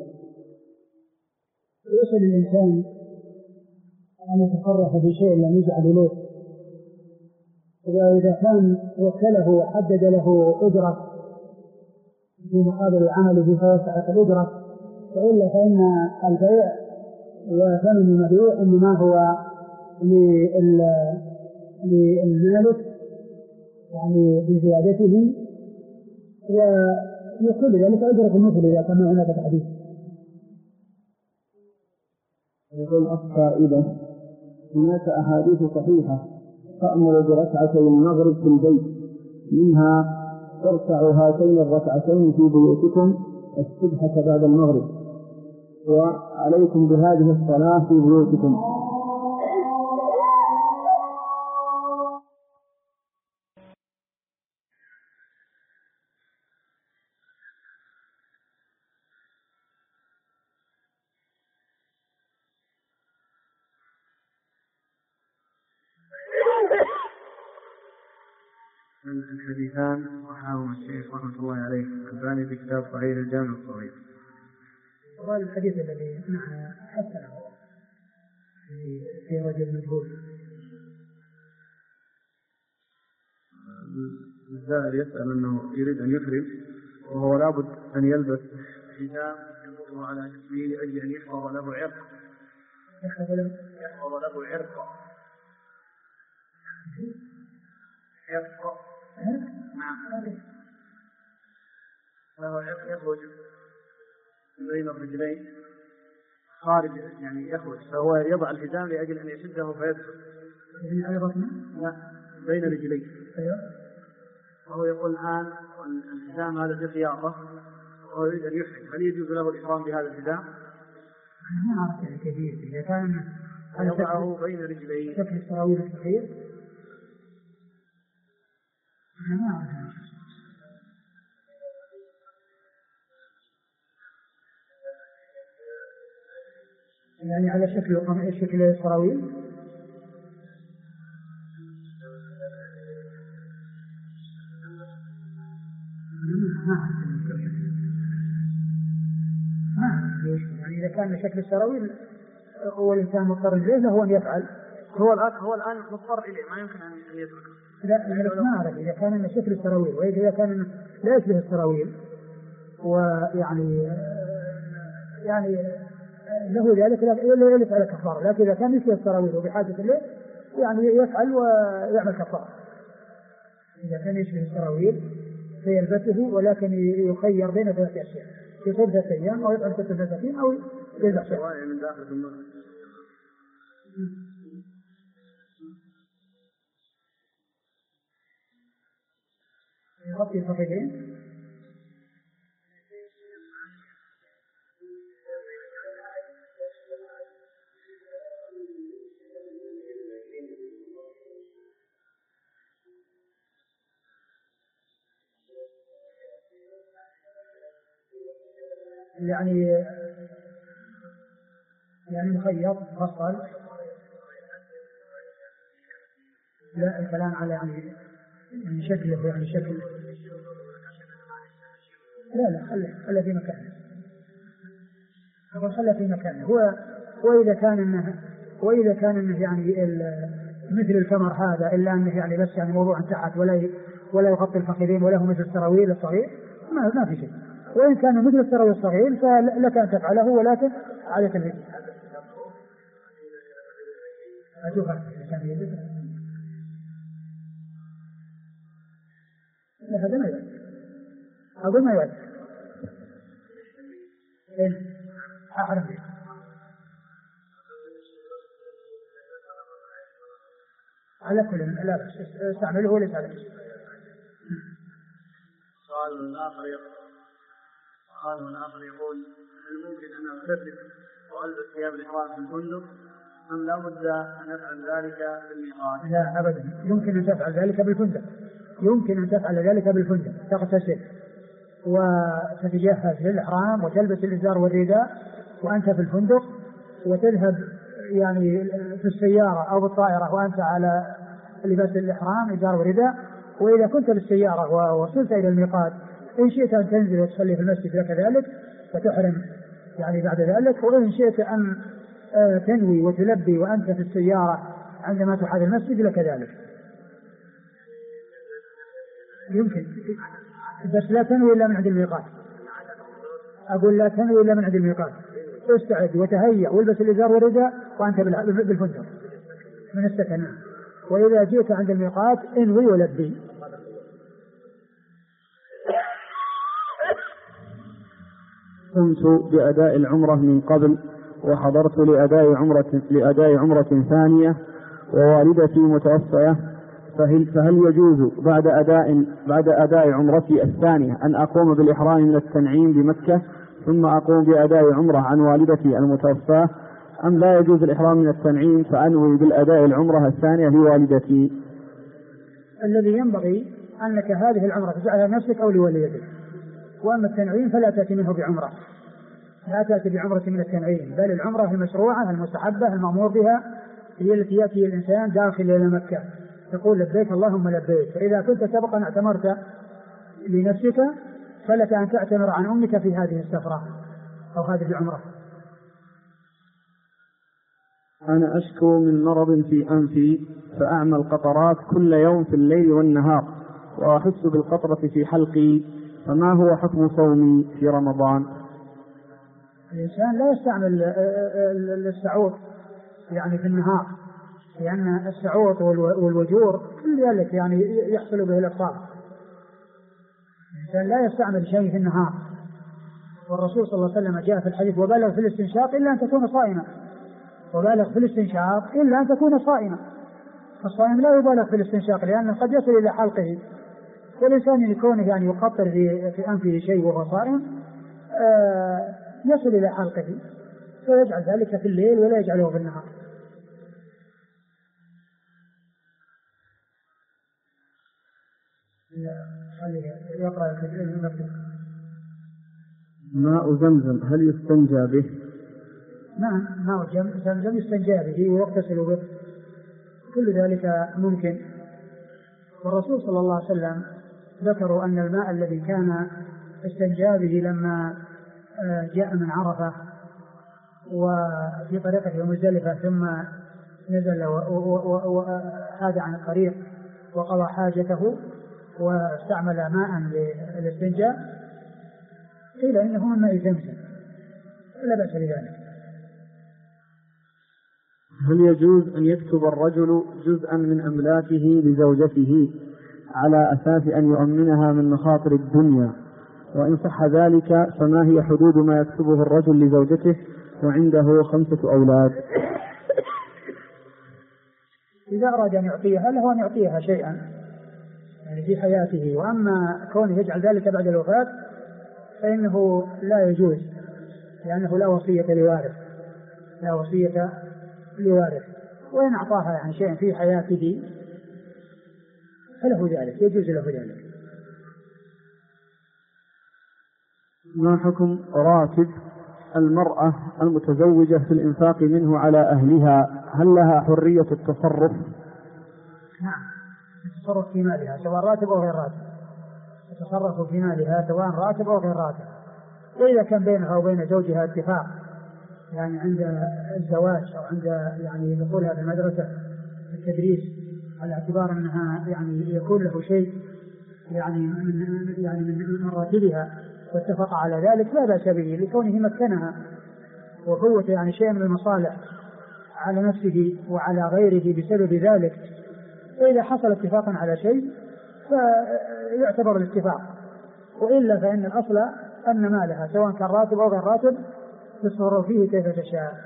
يسأل الإنسان أن يتصرف بشيء لم يجعل له، وإذا كان وكله وحدد له أجرة في مقابل العمل بفوسعة الأجرة، فإلا فإن البيع وثمن المبيع إنما هو للمالك يعني بزيادته، ويكون ذلك أجرة المثل إذا كان هناك تحديث. يقول الفائدة: هناك أحاديث صحيحة تأمر بركعتي المغرب في البيت، منها: اركعوا هاتين الركعتين في بيوتكم الصبح بعد المغرب، وعليكم بهذه الصلاة في بيوتكم. الحديثان صححهما الشيخ رحمة الله عليه الألباني في كتاب صحيح الجامع الصغير. وهذا الحديث الذي نحن حسنه في رجل مجهول. الزائر يسأل أنه يريد أن يحرم وهو لابد أن يلبس حجاب يمر على جسمه لأجل أن يحفظ له عرق. يحفظ له عرق. نعم. له عرق يخرج بين الرجلين خارج يعني يخرج، فهو يضع الحزام لأجل أن يشده فيدخل. لا، بين رجليه. وهو يقول الآن الحزام هذا في خياطة وهو يريد أن يحرم، هل يجوز له الإحرام بهذا الحزام؟ ما أعرف كثير إذا كان يضعه بين رجليه شكل السراويل الصغير. أنا ما أعرف يعني على شكل السراويل. يعني إذا كان شكل السراويل والإنسان مضطر إليه له أن يفعل. هو الآن مضطر إليه، ما يمكن أن يتركه. لا ما أعرف إذا كان شكل السراويل، وإذا كان لا يشبه السراويل ويعني له ذلك لا يفعل كفارة، لكن إذا كان يشبه السراويل وبحاجة إليه يعني يفعل ويعمل كفارة. إذا كان يشبه السراويل فيلبسه، ولكن يخير بين ثلاثة أشياء: يصوم 3 أيام أو يطعم 6 مساكين أو يذبح شيء من داخل النار. يغطي الفخذين. يعني مخيط مفصل. لا، الكلام على يعني شكله، يعني شكل. لا خلى في مكانه. خلى في مكانه. وإذا كان إنه يعني مثل الكمر هذا، إلا أنه يعني بس يعني موضوع تحت ولا يغطي الفخذين ولا هو مثل السراويل الصغير، ما في شيء. وإن كان مثل السراويل الصغير فلك أن تفعله، ولكن على تنفيذ. هذا ما يوجد. أقول ما يوجد. أعرف. على كل لا استعمله وليس على شيء. سؤال آخر يقول: هل ممكن أن أغتسل وألبس ثياب الإحرام في الفندق، أم لا بد أن أفعل ذلك في الميقات؟ لا أبدا، يمكن أن تفعل ذلك بالفندق. تغتسل وتتجهز للإحرام وتلبس الإزار والرداء وأنت في الفندق، وتذهب يعني في السيارة أو بالطائرة وأنت على لباس الإحرام إزار ورداء. وإذا كنت بالسيارة ووصلت إلى الميقات، إن شئت أن تنزل وتصلي في المسجد لك ذلك وتحرم يعني بعد ذلك، وإن شئت أن تنوي وتلبي وأنت في السيارة عندما تحاذي المسجد لك ذلك. يمكن، بس لا تنوي إلا من عند الميقات. أقول لا تنوي إلا من عند الميقات. استعد وتهيأ والبس الإزار والرداء وأنت بالفندق من السكن. وإذا جئت عند الميقات انوي ولبي. قمت بأداء العمرة من قبل وحضرت لأداء عمرة ثانية ووالدتي متوفية، فهل يجوز بعد أداء عمرتي الثانية أن أقوم بالإحرام من التنعيم بمكة ثم أقوم بأداء عمرة عن والدتي المتوفاة، أم لا يجوز الإحرام من التنعيم فأنوي بالأداء العمرة الثانية لوالدتي؟ الذي ينبغي أنك هذه العمرة تجعلها لنفسك أو لوالدتك، وأما التنعيم فلا تأتي منه بعمرة، لا تأتي بعمرة من التنعيم، بل العمرة المشروعة المستحبة المأمور بها هي التي يأتي الإنسان داخل إلى مكة تقول لبيك اللهم لبيك. فإذا كنت سبقا اعتمرت لنفسك فلك أن تعتمر عن أمك في هذه السفرة أو هذه العمرة. أنا أشكو من مرض في أنفي فأعمل قطرات كل يوم في الليل والنهار وأحس بالقطرة في حلقي، فما هو حكم صومي في رمضان؟ الإنسان لا يستعمل السعوط يعني في النهار، لأن السعوط والوجور كل ذلك يعني يحصل به الإفطار. الإنسان لا يستعمل شيء في النهار والرسول صلى الله عليه وسلم جاء في الحديث وبالغ في الاستنشاق إلا أن تكون صائما، وبالغ في الاستنشاق إلا أن تكون صائما. فالصائم لا يبالغ في الاستنشاق لأنه قد يصل إلى حلقه، والإنسان لكونه يعني يقطر في أنفه شيء وهو صائم يصل إلى حلقه، فيجعل ذلك في الليل ولا يجعله في النهار. يقرأ ماء زمزم هل يستنجى به؟ نعم، ماء زمزم يستنجى به ويغتسل به، كل ذلك ممكن. والرسول صلى الله عليه وسلم ذكروا أن الماء الذي كان استنجى به لما جاء من عرفة وفي طريقه مزدلفة ثم نزل وحاد عن الطريق وقضى حاجته واستعمل ماء للاستنجاء قيل إنه من ماء زمزم لا بأس بذلك. هل يجوز أن يكتب الرجل جزءا من أملاكه لزوجته على أساس أن يؤمنها من مخاطر الدنيا؟ وإن صح ذلك فما هي حدود ما يكتبه الرجل لزوجته وعنده 5 أولاد؟ إذا أراد أن يعطيها له أن يعطيها شيئا يعني في حياته، وأما كونه يجعل ذلك بعد الوفاة فإنه لا يجوز، لأنه لا وصية لوارث، لا وصية لوارث. وإن أعطاها يعني شيئا في حياته فله ذلك، يجوز له ذلك. ما حكم راتب المرأة المتزوجة في الإنفاق منه على أهلها؟ هل لها حرية التصرف؟ نعم، التصرف في مالها سواء راتب أو غير راتب، تتصرف في مالها سواء راتب أو غير راتب. وإذا كان بينها وبين زوجها اتفاق يعني عند الزواج أو عند يعني دخولها في المدرسة التدريس على اعتبار أنها يعني يكون له شيء يعني من راتبها واتفق على ذلك لا بأس به، لكونه مكنها وفوت يعني شيء من المصالح على نفسه وعلى غيره بسبب ذلك. فإذا حصل اتفاقا على شيء فيعتبر الاتفاق، وإلا فإن الأصل أن مالها سواء كان راتب أو غير راتب تصرف فيه كيف تشاء.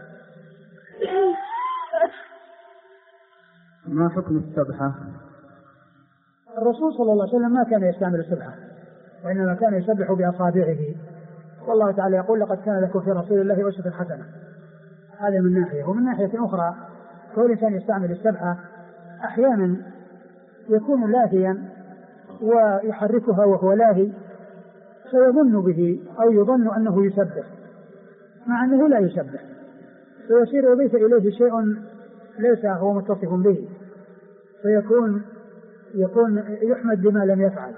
ما حكم السبحة؟ الرسول صلى الله عليه وسلم ما كان يستعمل السبحة، وإنما كان يسبح بأصابعه، والله تعالى يقول لقد كان لكم في رسول الله أسوة حسنة. هذا من ناحية. ومن ناحية أخرى كل إنسان يستعمل السبحة أحيانا يكون لاهيا ويحركها وهو لاهي فيظن به أو يظن أنه يسبح مع أنه لا يسبح، فيصير يضيف إليه شيء ليس هو متصف به، فيكون يحمد بما لم يفعل.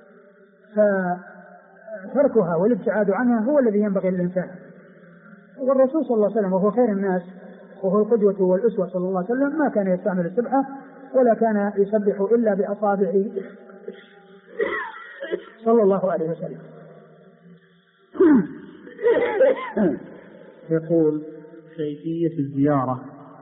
فتركها والابتعاد عنها هو الذي ينبغي للإنسان. والرسول صلى الله عليه وسلم وهو خير الناس وهو القدوة والأسوة صلى الله عليه وسلم ما كان يستعمل السبحة ولا كان يسبح إلا بأصابعه صلى الله عليه وسلم. يقول كيفية الزيارة.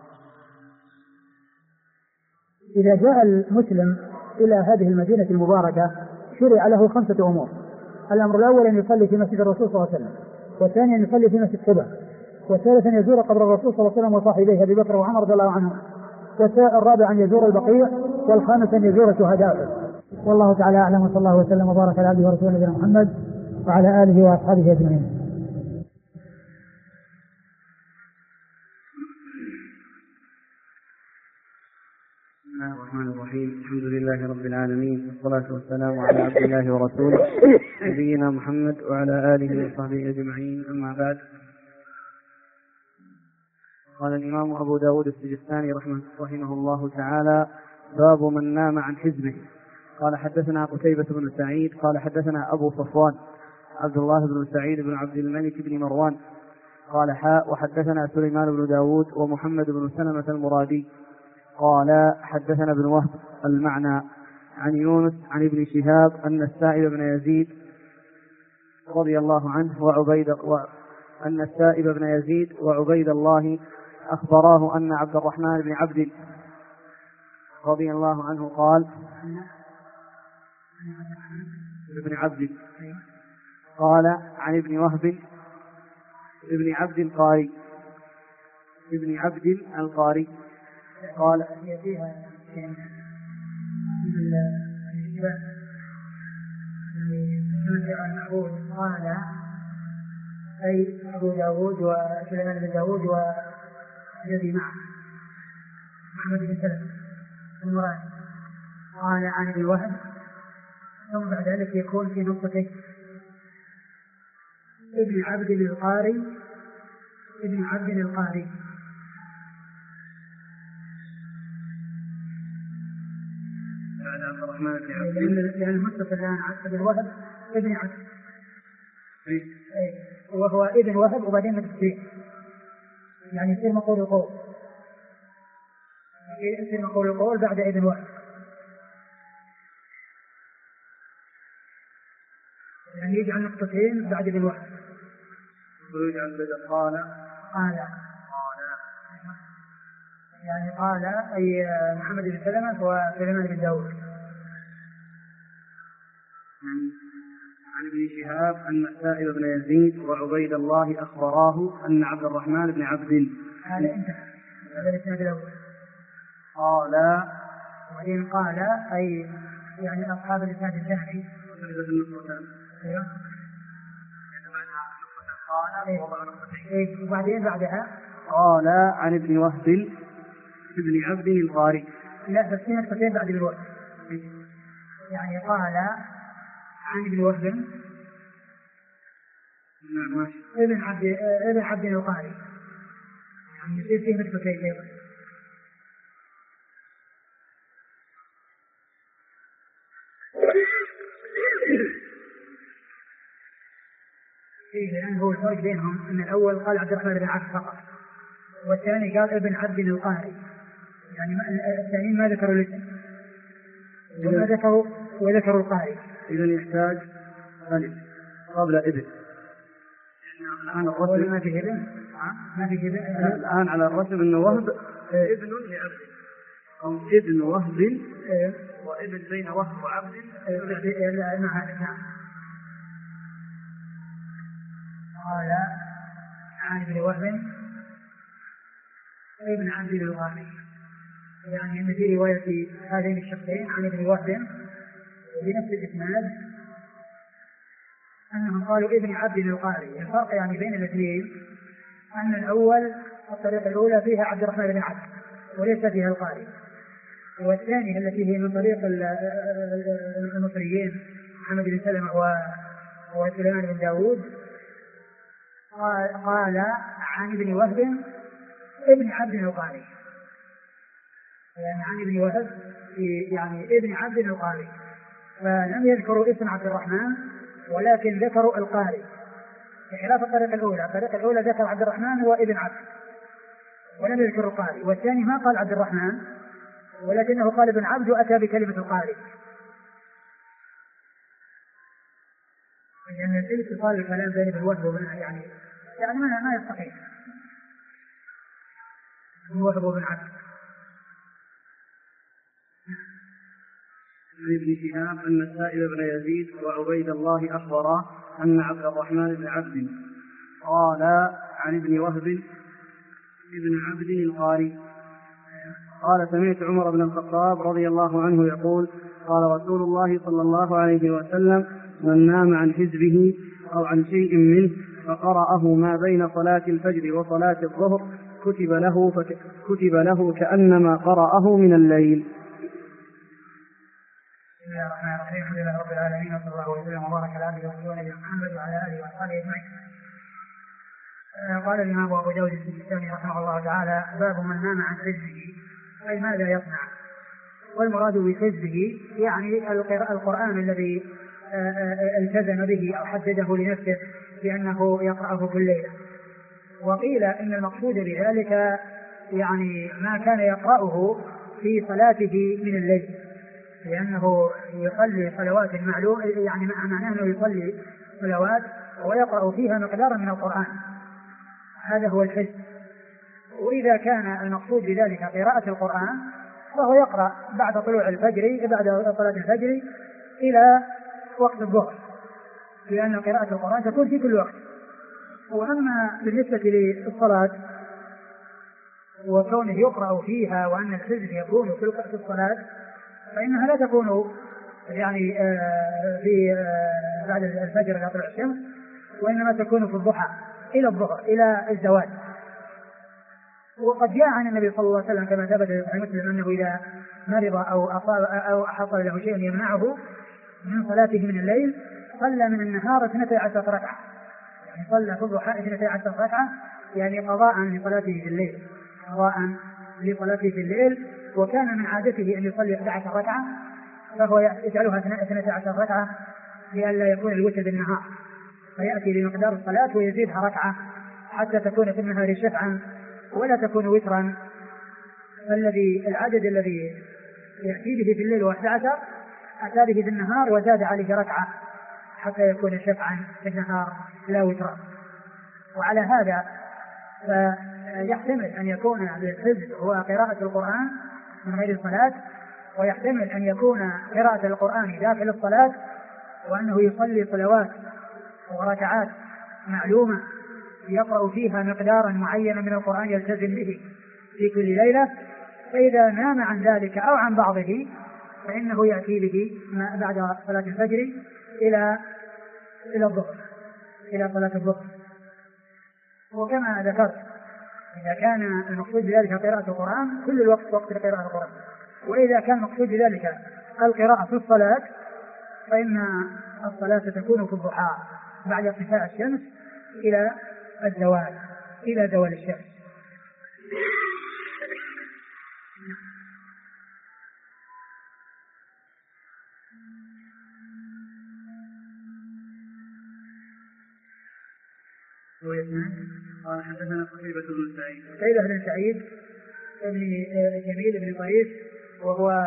إذا جاء المسلم إلى هذه المدينة المباركة شرع له 5 أمور. الأمر الأول أن يصلي في مسجد الرسول صلى الله عليه وسلم، والثاني أن يصلي في مسجد قباء، والثالث أن يزور قبر الرسول صلى الله عليه وسلم وصاحبيه أبي بكر وعمر رضي الله عنهم، والرابع أن يزور البقيع، والخامس أن يزور شهداءه. والله تعالى أعلم، وصلى الله وسلم وبارك على عبده ورسوله نبينا محمد وعلى آله وأصحابه أجمعين. بسم الله الرحمن الرحيم. الحمد لله رب العالمين، والصلاة والسلام على عبد الله ورسوله نبينا محمد وعلى آله وصحبه أجمعين. أما بعد، قال الإمام أبو داود السجستاني رحمه الله تعالى: باب من نام عن حزبه. قال حدثنا قتيبة بن سعيد قال حدثنا أبو صفوان عبد الله بن سعيد بن عبد الملك بن مروان قال وحدثنا سليمان بن داود ومحمد بن سلمة المرادي قال حدثنا ابن وهب المعنى عن يونس عن ابن شهاب أن السائب بن يزيد رضي الله عنه أن السائب بن يزيد وعبيد الله أخبراه أن عبد الرحمن بن عبد رضي الله عنه قال عن ابن وهب ابن عبد القاري قال هي فيها المعبود قال أي أبو داود وسليمان بن داود والذي معه محمد بن سلمة المراد قال عن ابن وهب، ثم بعد ذلك يكون في نقطتين ابن عبد القاري عبد الرحمن بن عبد لأن المتصل الآن عبد الوهب ابن عبد وهو ابن وهب وبعدين مكتوب يعني يصير مقول القول بعد ابن وهب، يعني يجعل نقطتين بعد ابن وهب ويجعل بدل قال يعني قال أي محمد بن سلمة وسليمان بن داود. عن ابن شهاب أن السائب بن يزيد وعبيد الله أخبراه أن عبد الرحمن بن عبد هذا انتهى هذا الاسناد الأول. وإن قال أي يعني أصحاب الاسناد الذهبي وبعدين بعدها قال عن ابن وهب ابن عبد القاري. لا بس في نقطتين بعد ابن وهب، يعني قال عن ابن وهب ابن عبد القاري، يعني يصير فيه نقطتين أيضا. لأن هو الفرق بينهم أن الأول قال عبد الرحمن بن عبد فقط، والثاني قال ابن عبد القاري، يعني الثانيين ما ذكروا الاسم وذكروا القاري. إذا يحتاج ألف قبل ابن. الآن الرسم ما فيه ابن الآن على الرسم أنه وهب ابن لعبد أو ابن وهب وابن بين وهب وعبد. قال عن ابن وهب ابن عبد القاري، يعني أن في رواية هذين الشخصين عن ابن وهب بنفس الإسناد أنهم قالوا ابن عبد القاري. الفرق يعني بين الاثنين أن الأول الطريقة الأولى فيها عبد الرحمن بن عبد وليس فيها القاري، والثانية التي هي من طريق المصريين محمد بن سلمة وسليمان بن داود قال عن ابن وهب ابن عبد القاري، يعني عن ابن وهب يعني ابن عبد القاري، فلم يذكروا اسم عبد الرحمن ولكن ذكروا القاري، بخلاف الطريقة الأولى ذكر عبد الرحمن هو ابن عبد ولم يذكر القاري، والثاني ما قال عبد الرحمن ولكنه قال ابن عبد وأتى بكلمة القاري، لأن الاتصال الكلام بين ابن وهب يعني ما يستقيم ابن وهب وابن عبد. عن ابن شهاب أن السائب بن يزيد وعبيد الله أخبراه أن عبد الرحمن بن عبد قال عن ابن وهب ابن عبد القاري قال سمعت عمر بن الخطاب رضي الله عنه يقول قال رسول الله صلى الله عليه وسلم من نام عن حزبه أو عن شيء منه فقرأه ما بين صلاة الفجر وصلاة الظهر كتب له كأنما قرأه من الليل. بسم الله الرحمن الرحيم. الحمد لله رب العالمين وصلى الله وسلم وبارك على عبده ورسوله محمد وعلى اله واصحابه اجمعين. قال الامام ابو داود السجستاني رحمه الله تعالى باب من نام عن حزبه، اي ماذا يصنع؟ والمراد بحزبه يعني القرآن الذي التزم به او حدده لنفسه بانه يقرأه كل ليله. وقيل ان المقصود بذلك يعني ما كان يقرأه في صلاته من الليل، لأنه يصلي صلوات معلومة، يعني معناه أنه يصلي صلوات ويقرأ فيها مقدارا من القرآن، هذا هو الحزب. وإذا كان المقصود بذلك قراءة القرآن فهو يقرأ بعد طلوع الفجر بعد صلاة الفجر إلى وقت الظهر، لأن قراءة القرآن تكون في كل وقت. وأما بالنسبة للصلاة وكونه يقرأ فيها وأن الحزب يكون في الصلاة فإنها لا تكون يعني في بعد الفجر إلى طلوع الشمس، وإنما تكون في الضحى إلى الظهر إلى الزوال. وقد جاء عن النبي صلى الله عليه وسلم كما ثبت في مسلم أنه إذا مرض أو حصل له شيء يمنعه من صلاته من الليل صلى من النهار 12 ركعة، يعني صلى في الضحى 12 ركعة، يعني قضاء لصلاته في الليل، قضاء لصلاته في الليل. وكان من عادته أن يصلي 11 ركعة، فهو يجعلها 12 ركعة لئلا يكون الوتر بالنهار، فيأتي بمقدار الصلاة ويزيدها ركعة حتى تكون في النهار شفعا ولا تكون وترا. العدد الذي يأتي به في الليل 11 أتى به في النهار وزاد عليه ركعة حتى يكون شفعا في النهار لا وترا. وعلى هذا فيحتمل أن يكون الحزب هو قراءة القرآن من غير الصلاة، ويحتمل أن يكون قراءة القرآن داخل الصلاة وأنه يصلي صلوات وركعات معلومة يقرأ فيها مقدارا معينا من القرآن يلتزم به في كل ليلة، فإذا نام عن ذلك أو عن بعضه فإنه يأتي به بعد صلاة الفجر إلى الظهر، إلى صلاة الظهر. وكما ذكرت إذا كان المقصود بذلك قراءة القرآن كل الوقت وقت قراءة القرآن، وإذا كان المقصود بذلك القراءة في الصلاة فإن الصلاة تكون في الضحى بعد ارتفاع الشمس إلى الزوال، إلى زوال الشمس. قال حدثنا قتيبة بن سعيد. قتيبة بن سعيد بن جميل بن طريف وهو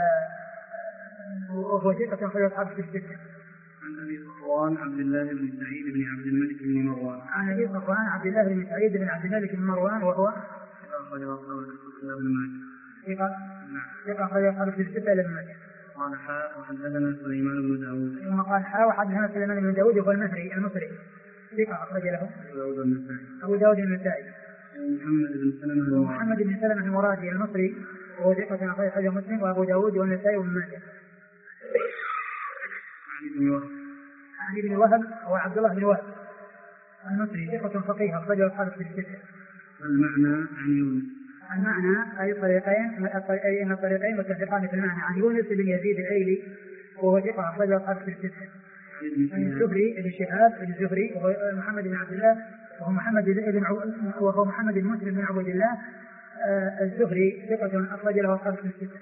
ثقة أخرج أصحابه في الستة. عن أبي صفوان عبد الله بن سعيد بن عبد الملك بن مروان. عن أبي صفوان عبد الله بن سعيد بن عبد الملك بن مروان وهو أخرج أصحابه ابن ماجه. ثقة أخرج أصحابه في الستة ابن ماجه. قال حاء وحدثنا سليمان بن داود. ثم قال حاء وحدثنا سليمان بن داود وهو المصري ثقة أخرج له أبو داود النسائي. محمد بن سلمة المرادي المصري وهو ثقة أخرج مسلم وأبو داود والنسائي وابن ماجه. عن ابن وهب هو عبد الله بن وهب المصري ثقة فقيه أخرجه أصحابه في الستة. المعنى عن يونس. المعنى أي الطريقين متفقان في المعنى. عن يونس بن يزيد الأيلي وهو ثقة أخرجه أصحابه في الستة. عن الزهري بن شهاب بن الزهري وهو محمد بن عبد الله وهو محمد بن مسلم بن عبد الله الزهري ثقة أخرج له أصحابه في الستة.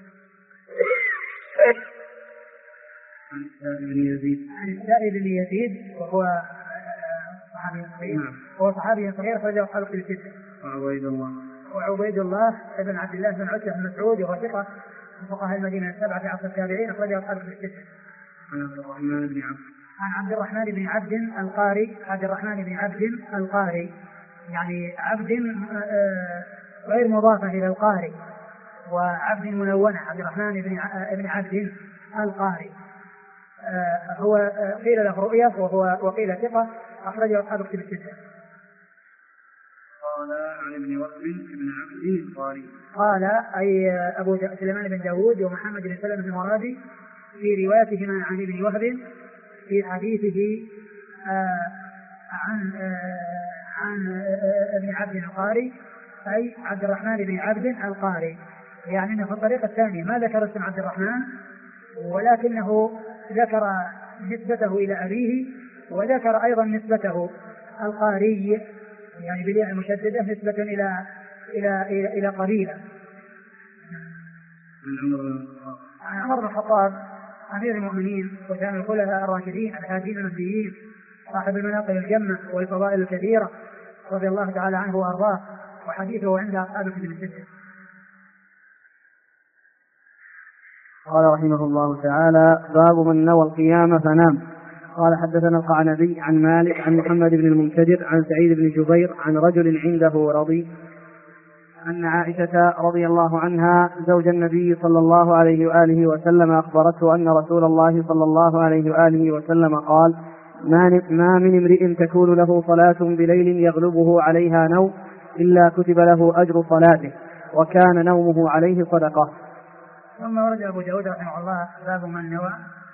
عن السائب بن يزيد وهو صحابي صغير أخرجه أصحابه في الستة. وعبيد الله بن عبد الله بن عتبة بن مسعود وهو ثقة من فقهاء المدينة السبعة في عصر التابعين أخرجه أصحابه في الستة. عن عبد الرحمن بن عبد القاري. عبد الرحمن بن عبد القاري يعني عبد غير مضافة إلى القاري وعبد منونة. عبد الرحمن بن عبد القاري هو قيل له رؤية وقيل ثقة أخرجه أصحابه في الستة. قال عن ابن وهب بن عبد القاري قال أي أبو سليمان بن داود ومحمد بن سلمة المرادي في روايتهما عن ابن وهب في حديثه عن ابن عبد القاري أي عبد الرحمن بن عبد القاري، يعني أنه في الطريقة الثانية ما ذكر اسم عبد الرحمن ولكنه ذكر نسبته إلى أبيه وذكر أيضا نسبته القاري يعني بالياء المشددة نسبة إلى قبيلة. عمر بن الخطاب أمير المؤمنين وثاني الخلفاء الراشدين الهادين المهديين صاحب المناقب الجمة والفضائل الكثيرة رضي الله تعالى عنه وأرضاه، وحديثه عند أصحابه في الستة. قال رحمه الله تعالى: باب من نوى القيام فنام. قال حدثنا القعنبي عن مالك عن محمد بن المنكدر عن سعيد بن جبير عن رجل عنده رضي أن عائشة رضي الله عنها زوج النبي صلى الله عليه وآله وسلم أخبرته أن رسول الله صلى الله عليه وآله وسلم قال: ما من امرئ تكون له صلاة بليل يغلبه عليها نوم إلا كتب له أجر صلاته وكان نومه عليه صدقة. ثم ورد أبو داود رحمه الله باب من نوى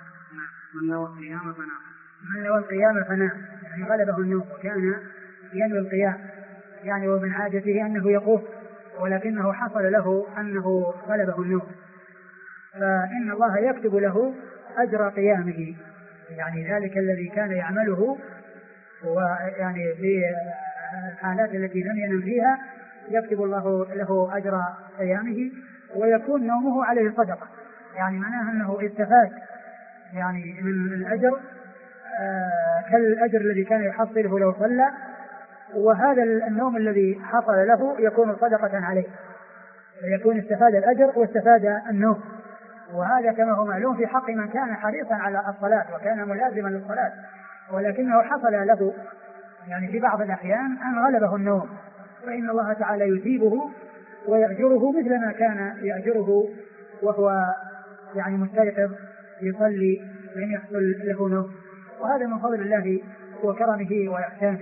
القيام فنام يعني غلبه النوم وكان ينوي القيام يعني ومن عادته أنه يقوم ولكنه حصل له أنه غلبه النوم فإن الله يكتب له أجر قيامه يعني ذلك الذي كان يعمله ويعني في الحالات التي لم ينم فيها يكتب الله له أجر قيامه ويكون نومه عليه صدقة يعني معناه أنه استفاد يعني من الأجر كالأجر الذي كان يحصله لو صلى وهذا النوم الذي حصل له يكون صدقة عليه يكون استفاد الأجر واستفاد النوم وهذا كما هو معلوم في حق من كان حريصا على الصلاة وكان ملازما للصلاة ولكنه حصل له يعني في بعض الأحيان أن غلبه النوم فإن الله تعالى يثيبه ويأجره مثل ما كان يأجره وهو يعني مستيقظ يصلي لن يحصل له نوم وهذا من فضل الله وكرمه وإحسانه.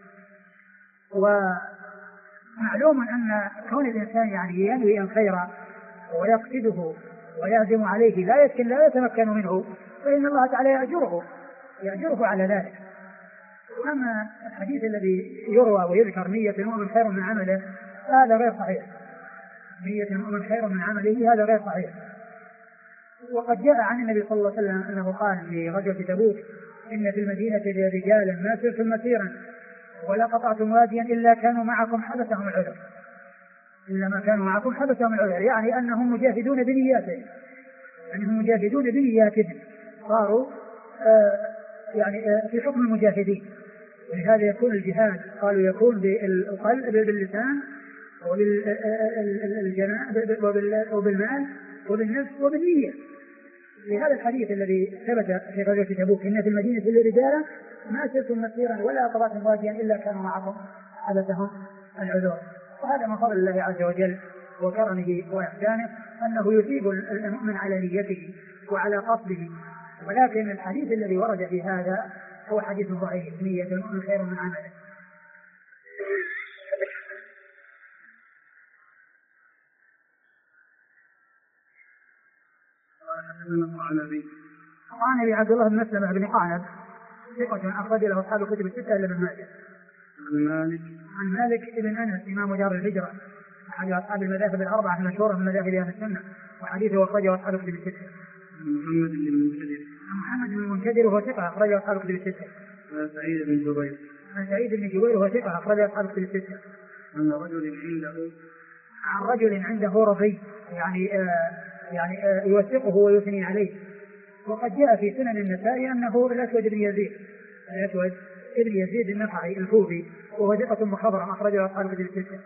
ومعلوم أن كون الإنسان يعني ينوي الخير ويقصده ويعزم عليه لا يتمكن منه فإن الله تعالى يأجره على ذلك. أما الحديث الذي يروى ويذكر نية المؤمن خير من عمله هذا غير صحيح نية المؤمن خير من عمله هذا غير صحيح. وقد جاء عن النبي صلى الله عليه وسلم أنه قال في غزوة تبوك إن في المدينة رجالا ما سرتم مسيرا ولا قطعتم واديا إلا كانوا معكم حبسهم العذر يعني أنهم مجاهدون بنياتهم صاروا يعني في حكم المجاهدين ولهذا يكون الجهاد قالوا يكون بالقلب باللسان وبالمال وبالنفس وبالنية. لهذا الحديث الذي ثبت في غزوة تبوك إن في المدينة رجالا ما سرتم مسيرا ولا قطعتم واديا إلا كانوا معكم حبسهم العذر. وهذا من فضل الله عز وجل وكرمه وإحسانه أنه يثيب المؤمن على نيته وعلى قصده. ولكن الحديث الذي ورد في هذا هو حديث ضعيف نية المؤمن خير من عمله. القعنبي عبد الله بن مسلمة بن قعنب ثقة أخرج له أصحاب الكتب الستة إلا ابن ماجه. عن مالك بن أنس إمام دار الهجرة أحد أصحاب المذاهب الأربعة المشهورة من مذاهب أهل السنة وحديثه أخرجه أصحاب الكتب الستة. محمد بن المنكدر وهو ثقة أخرجه أصحاب الكتب الستة. عن سعيد بن جبير وهو ثقة أخرجه أصحاب الكتب الستة. عن رجل عنده رضي يعني يوثقه ويثني عليه. وقد جاء في سنن النسائي أنه الأسود بن يزيد النخعي الكوفي وهو ثقة مخضرم أخرجه أصحاب الكتب الستة.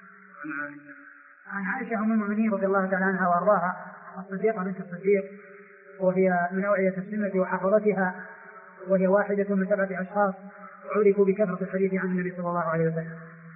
عن عائشة أم المؤمنين رضي الله تعالى عنها وأرضاها الصديقة بنت الصديق وهي من أوعية السنة وحفظتها وهي واحدة من 7 أشخاص عرفوا بكثرة الحديث عن النبي صلى الله عليه وسلم.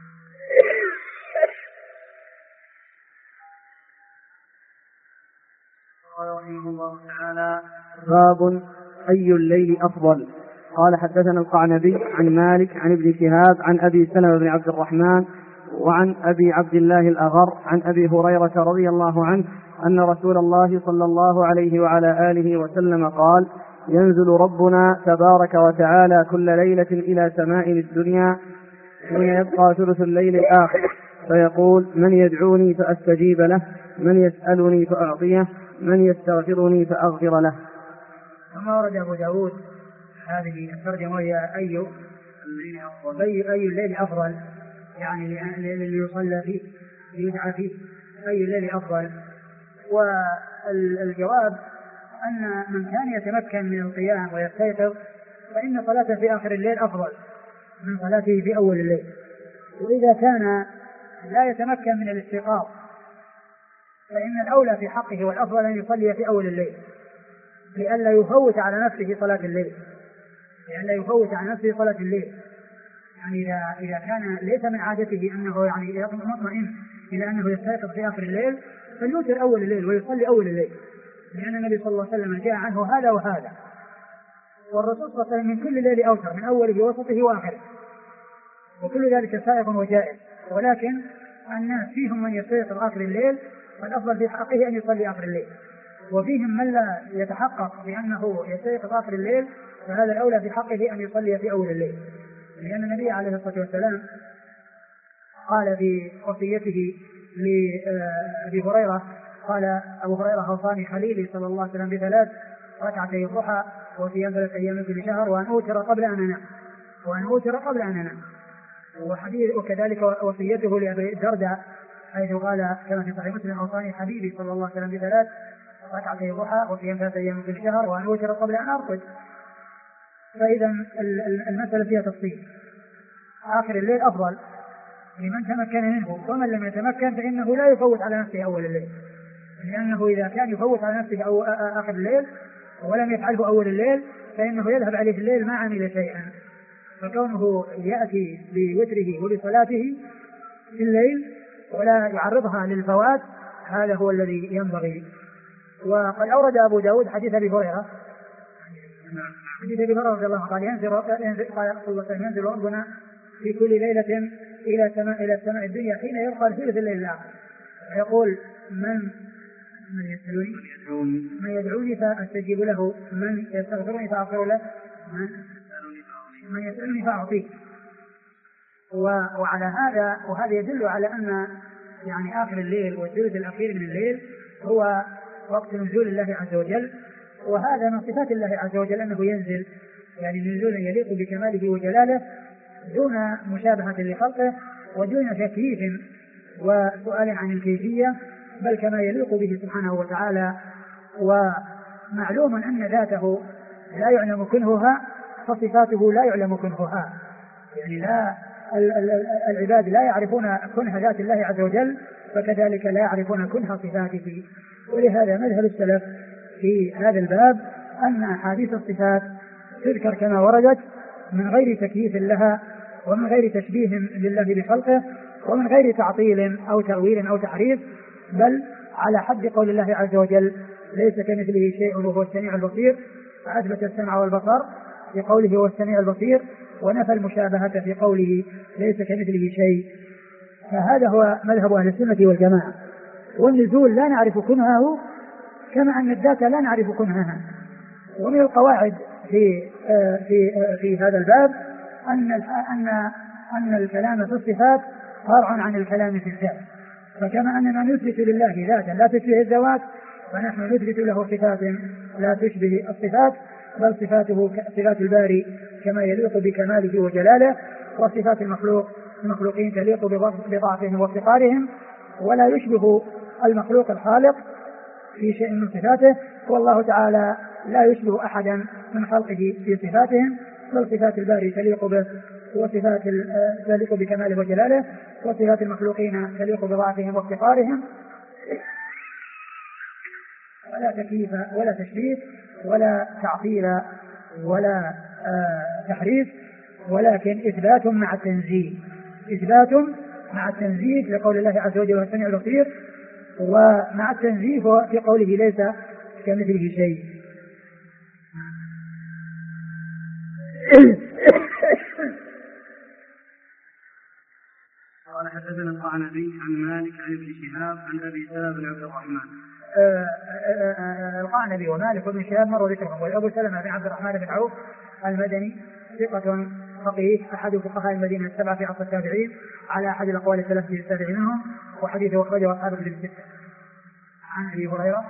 قال رحمه الله تعالى باب أي الليل أفضل. قال حدثنا القعنبي عن مالك عن ابن شهاب عن أبي سلمة بن عبد الرحمن وعن أبي عبد الله الأغر عن أبي هريرة رضي الله عنه أن رسول الله صلى الله عليه وعلى آله وسلم قال ينزل ربنا تبارك وتعالى كل ليلة إلى سماء الدنيا حين يبقى ثلث الليل الآخر فيقول من يدعوني فأستجيب له من يسألني فأعطيه من يستغفرني فأغفر له. ثم ورد أبو داود هذه الترجمة وهي أي الليل أفضل يعني اللي يصلى فيه يدعى فيه أي الليل أفضل. والجواب أن من كان يتمكن من القيام ويستيقظ فإن صلاته في آخر الليل أفضل من صلاته في أول الليل. وإذا كان لا يتمكن من الاستيقاظ فإن الأولى في حقه والأفضل أن يصلي في أول الليل لئلا يفوت على نفسه صلاة الليل. يعني إذا كان ليس من عادته أنه يعني مطمئن إلى أنه يستيقظ في آخر الليل فليوتر أول الليل ويصلي أول الليل لأن النبي صلى الله عليه وسلم جاء عنه هذا وهذا. والرسول صلى الله عليه وسلم من كل ليل أوتر، من أوله ووسطه وآخره، وكل ذلك سائغ وجائز. ولكن الناس فيهم من يستيقظ آخر الليل، والأفضل في حقه أن يصلي آخر الليل، وفيهم من لا يتحقق بأنه يستيقظ آخر الليل، فهذا الأولى في حقه أن يصلي في أول الليل، لأن النبي عليه الصلاة والسلام قال في وصيته لأبي هريرة، قال أبو هريرة: أوصاني خليلي صلى الله عليه وسلم ب3 ركعتي الضحى وصيام 3 أيام من كل شهر وأن أوتر قبل أن أنام. وكذلك وصيته لأبي الدرداء حيث قال كما في صحيح مسلم: أوصاني حبيبي صلى الله عليه وسلم ب3 ركعتي الضحى وصيام 3 أيام من كل شهر وأن أوتر قبل أن أرقد. فإذا المسألة فيها تفصيل. آخر الليل أفضل لمن تمكن منه، ومن لم يتمكن فإنه لا يفوت على نفسه أول الليل، لأنه إذا كان يفوت على نفسه آخر الليل ولم يفعله أول الليل فإنه يذهب عليه الليل ما عمل شيئا. فكونه يأتي بوتره وبصلاته في الليل ولا يعرضها للفوات هذا هو الذي ينبغي. وقد أورد أبو داود حديث أبي هريرة رضي الله عنه قال: ينزل ربنا في كل ليلة إلى السماء الدنيا حين يبقى ثلث الليل الآخر، يقول: من يدعوني فأستجيب له، من يستغفرني فأغفر له، من يسألني فأعطيه. وعلى هذا، وهذا يدل على أن يعني آخر الليل والثلث الأخير من الليل هو وقت نزول الله عز وجل، وهذا من صفات الله عز وجل أنه ينزل يعني نزولا يليق بكماله وجلاله دون مشابهة لخلقه ودون تكييف وسؤال عن الكيفية، بل كما يليق به سبحانه وتعالى. ومعلوم أن ذاته لا يعلم كنهها فصفاته لا يعلم كنهها، يعني لا العباد لا يعرفون كنه ذات الله عز وجل، فكذلك لا يعرفون كنه صفاته. ولهذا مذهب السلف في هذا الباب أن أحاديث الصفات تذكر كما وردت من غير تكييف لها ومن غير تشبيه لله بخلقه ومن غير تعطيل أو تأويل أو تحريف، بل على حد قول الله عز وجل: ليس كمثله شيء وهو السميع البصير، فأثبت السمع والبصر في قوله هو السميع البصير، ونفى المشابهة في قوله ليس كمثله شيء. فهذا هو مذهب أهل السنة والجماعة. والنزول لا نعرف كنهه كما أن الذات لا نعرف كنهها. ومن القواعد في هذا الباب أن الكلام في الصفات فرع عن الكلام في الذات، فكما أننا نثبت لله ذاتا لا تشبه الذوات، فنحن نثبت له صفات لا تشبه الصفات، بل صفاته صفات الباري كما يليق بكماله وجلاله، وصفات المخلوقين تليق بضعفهم وافتقارهم، ولا يشبه المخلوق الخالق في شيء من صفاته، والله تعالى لا يشبه أحدا من خلقه في صفاتهم، بل صفات الباري تليق به وصفات تليق بكماله وجلاله، وصفات المخلوقين تليق بضعفهم وافتقارهم، ولا تكييف ولا تشبيه ولا تعطيل ولا تحريف، ولكن إثبات مع التنزيه لقول الله عز وجل والسميع البصير، ومع التنزيه في قوله ليس كمثله شيء. قال: حدثنا القعنبي عن مالك عن ابن شهاب عن أبي سلمة بن عبد الرحمن. القعنبي ومالك وابن شهاب مروا ذكرهم. وأبو سلمة بن عبد الرحمن بن عوف المدني ثقة فقيه أحد فقهاء المدينة السبعة في عصر التابعين على أحد الأقوال الثلاثة في السابع منهم، وحديثه أخرجه أصحاب الكتب الستة. عن أبي هريرة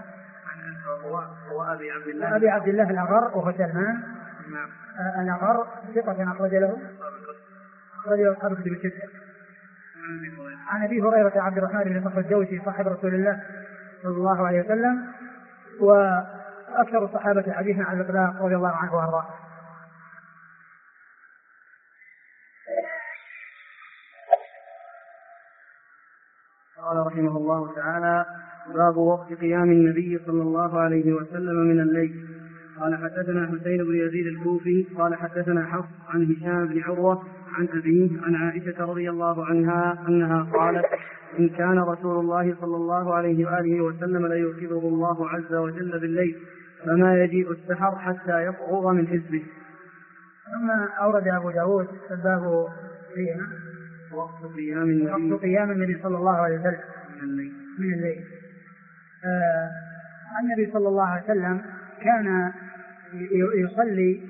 وأبي عبد الله الأغر وهو سلمان الأغر ثقة أخرج له أصحاب الكتب الستة. عن أبي هريرة عبد الرحمن بن صخر الدوسي صاحب رسول الله صلى الله عليه وسلم، وأكثر الصحابة حديثا عن الإطلاق رضي الله عنه وأرضاه. قال رحمه الله تعالى: باب وقت قيام النبي صلى الله عليه وسلم من الليل. قال: حدثنا حسين بن يزيد الكوفي قال: حدثنا حفص عن هشام بن عروة عن أبيه عن عائشة رضي الله عنها أنها قالت: إن كان رسول الله صلى الله عليه وآله وسلم ليوقظه الله عز وجل بالليل فما يجيء السحر حتى يفرغ من حزبه. ثم أورد أبو داود الباب فيها وقت قيام النبي صلى الله عليه وسلم من الليل. النبي صلى الله عليه وسلم كان يصلي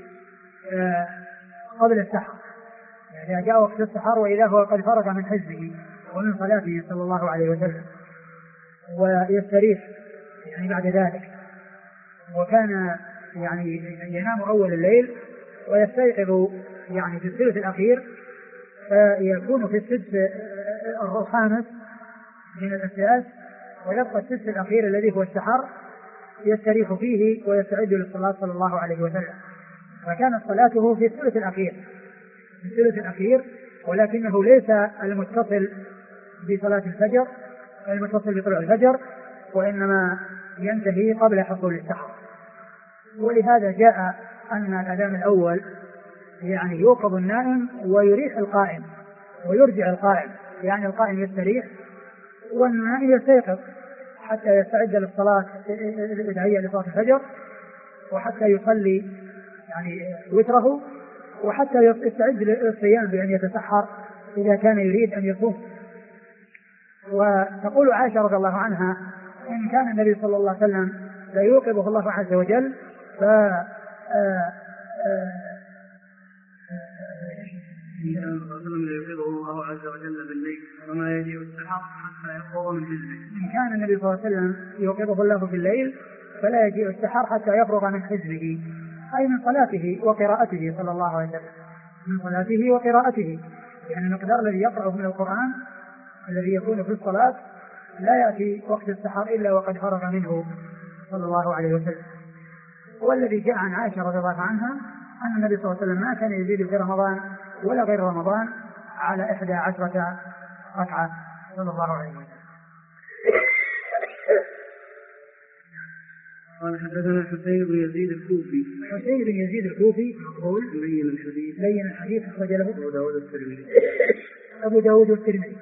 قبل السحر، يعني جاء وقت السحر وإذا هو قد فرغ من حزبه ومن صلاته صلى الله عليه وسلم، ويستريح يعني بعد ذلك. وكان يعني ينام أول الليل ويستيقظ يعني في الثلث الأخير، فيكون في السدس الخامس من الأساس، ويبقى السدس الأخير الذي هو السحر يستريح فيه ويستعد للصلاة صلى الله عليه وسلم. فكانت صلاته في الثلث الأخير، ولكنه ليس المتصل بصلاة الفجر المتصل بطلوع الفجر، وإنما ينتهي قبل حصول السحر. ولهذا جاء أن الأذان الأول يعني يوقظ النائم ويريح القائم ويرجع القائم، يعني القائم يستريح والنائم يستيقظ حتى يستعد للصلاة، يتهيأ لصلاة الفجر، وحتى يصلي يعني وتره، وحتى يستعد للصيام بأن يتسحر إذا كان يريد أن يصوم. وتقول عائشة رضي الله عنها إن كان النبي صلى الله عليه وسلم لا يوقظه الله عز وجل يوقظه الله عز وجل بالليل وما يجيء السحر حتى يفرغ من حزبه. إن كان النبي صلى الله عليه وسلم يوقظه الله في الليل فلا يجيء السحر حتى يفرغ من حزبه، أي من صلاته وقراءته صلى الله عليه وسلم، من صلاته وقراءته. يعني المقدار الذي يقرأه من القرآن الذي يكون في الصلاة لا يأتي وقت السحر إلا وقد فرغ منه صلى الله عليه وسلم. والذي جاء عن عائشة رضي الله عنها أن النبي صلى الله عليه وسلم ما كان يزيد في رمضان ولا غير رمضان على 11 ركعة صلى الله عليه وسلم. قال حدثنا حسين بن يزيد الكوفي. حسين بن يزيد الكوفي مقبول لين الحديث أخرج له أبو داود والترمذي.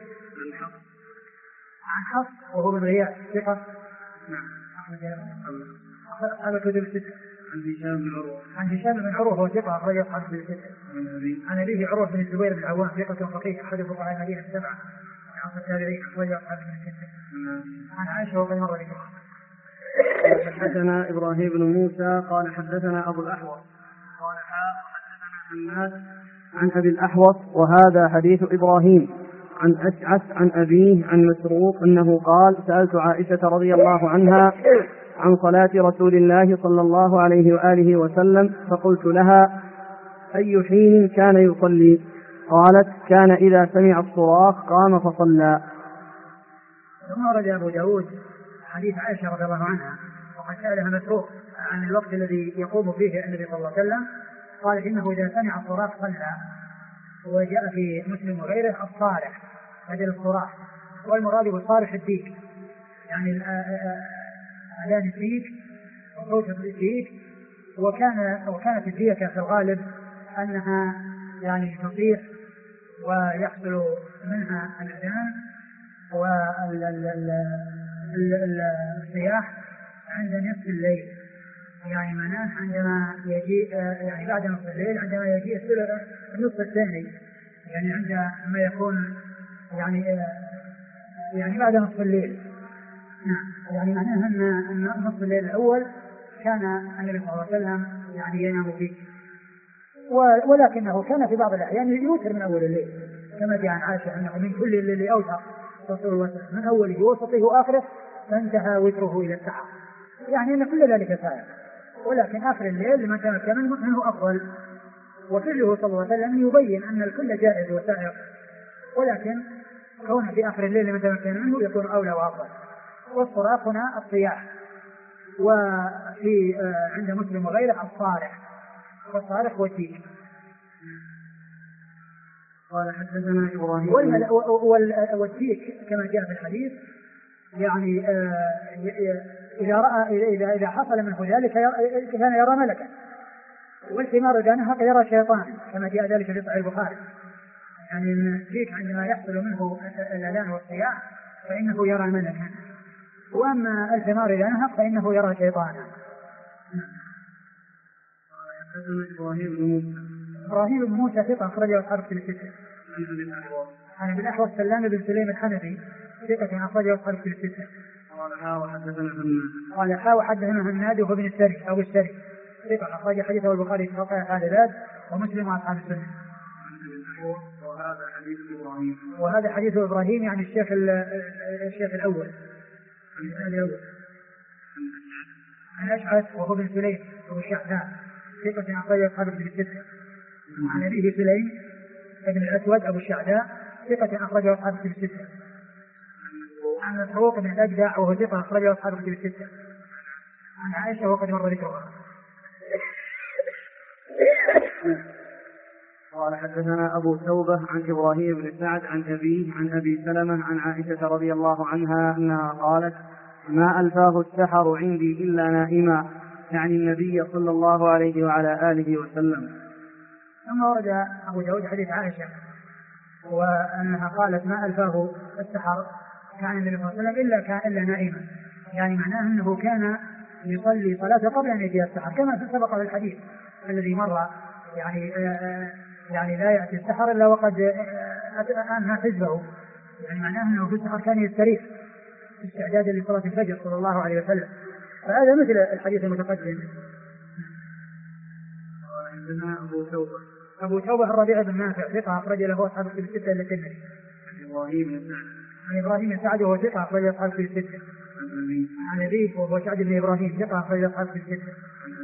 عن حفص وهو بن غياث ثقة. نعم. هذا كتب الستة. عن هشام بن عروة وهو ثقة أخرج أصحاب الكتب الستة. عن أبيه عروة بن الزبير بن العوام ثقة فقيه أحد فقهاء المدينة السبعة من عصر التابعين أخرج أصحاب الكتب. عن عائشة وقد مر بكم. حدثنا إبراهيم بن موسى قال حدثنا أبو الأحوص قال حدثنا حماد عن أبي الأحوص وهذا حديث إبراهيم عن أشعث عن أبيه عن مسروق أنه قال سألت عائشة رضي الله عنها عن صلاة رسول الله صلى الله عليه وآله وسلم فقلت لها أي حين كان يصلي؟ قالت كان إذا سمع الصراخ قام فصلى. ثم ورد أبو داود حديث عائشة رضي الله عنها وقد سألها مسروق عن الوقت الذي يقوم فيه النبي صلى الله عليه وسلم، قال إنه إذا سمع الصراخ صلى. وجاء في مسلم وغيره الصارخ بدل الصراخ، والمراد بالصارخ الديك، يعني أذان الديك وصوت الديك. وكانت الديكة في الغالب أنها يعني تصيح ويحصل منها الأذان والصياح عند نصف الليل، يعني معناه عندما يجيء يعني بعد نصف الليل عندما يجيء النصف الثاني، يعني عندما يكون يعني بعد نصف الليل. يعني معناه أن نصف الليل الأول كان النبي صلى الله عليه وسلم يعني ينام فيه، ولكنه كان في بعض الأحيان يوتر من أول الليل كما جاء عن عائشة أنه من كل الليل أوتر من أوله وسطه وآخره فانتهى وتره إلى السحر، يعني أن كل ذلك سائر، ولكن آخر الليل لمن تمكن منه أفضل. وفعله صلى الله عليه وسلم يبين أن الكل جائز وسائر، ولكن كون في آخر الليل لمن تمكن منه يكون أولى وأفضل. والصراخ هنا الصياح، وفي عند مسلم وغيره الصارخ، والصارخ والديك. قال حدثنا إبراهيم والديك كما جاء في الحديث يعني إذا حصل منه ذلك كان يرى ملكا، والحمار إذا نهق يرى شيطان كما جاء ذلك في صحيح البخاري. يعني الديك عندما يحصل منه الأذان والصياح فإنه يرى ملكا، وأما الحمار إذا نهق فإنه يرى شيطانا. إبراهيم بن موسى ثقة أخرجه أصحاب الكتب الستة. عن أبي الأحوص سلام بن سليم الحنفي ثقة أخرجه أصحاب الكتب الستة. قال حدثنا هناد وهو بن السري أو السري ثقة أخرج حديثه البخاري في صحيح العدد ومسلم وأصحاب السنة. وهذا حديث إبراهيم يعني الشيخ الأول عن أشعث وهو بن سليم وهو الشحذاء ثقة أخرج أصحاب الكتب الستة. عن أبيه سليم ابن الأسود أبو الشعداء ثقة أخرجه أصحاب الكتب الستة. عن مسروق بن الأجدع وهو ثقة أخرجه أصحاب الكتب الستة. عن عائشة وقد مر ذكرها. قال حدثنا أبو توبة عن إبراهيم بن سعد عن أبيه عن أبي سلمة عن عائشة رضي الله عنها أنها قالت: ما ألفاه السحر عندي إلا نائما، يعني النبي صلى الله عليه وعلى آله وسلم. ثم ورد أبو داود حديث عائشة وأنها قالت: ما ألفاه السحر كان النبي صلى الله عليه وسلم إلا نائما، يعني معناه أنه كان يصلي صلاة قبل أن يأتي السحر كما سبق في الحديث الذي مر، يعني لا يأتي السحر إلا وقد أنهى حزبه، يعني معناه أنه في السحر كان يستريح استعدادا لصلاة الفجر صلى الله عليه وسلم. فهذا مثل الحديث المتقدم. أبو توبة الربيع بن نافع ثقة أخرج له أصحاب الكتب الستة إلا الترمذي. عن إبراهيم بن سعد وهو ثقة أخرج له أصحاب الكتب الستة. عن أبيه وهو سعد بن إبراهيم ثقة أخرج له أصحاب الكتب الستة.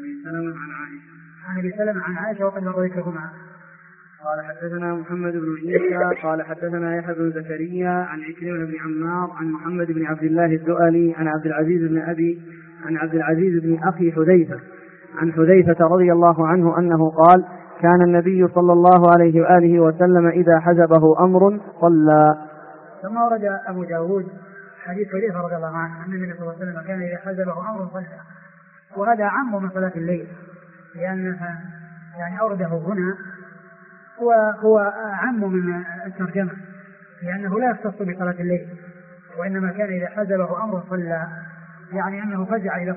عن أبي سلمة عن عائشة وقد مر ذكرهما. قال حدثنا محمد بن عيسى قال حدثنا يحيى بن زكريا عن عكرمة بن عمار عن محمد بن عبد الله الدؤلي عن عبد العزيز بن أخي حذيفة عن حذيفة رضي الله عنه أنه قال: كان النبي صلى الله عليه وآله وسلم إذا حزبه أمر صلى. ثم ورد أبو داود حديث حذيفة رضي الله عنه أن النبي صلى الله عليه وسلم كان إذا حزبه أمر صلى، وهذا عام من صلاة الليل، لأنها يعني أورده هنا هو عام من الترجمة، لأنه لا يختص بصلاة الليل، وإنما كان إذا حزبه أمر صلى، يعني أنه فزع إلى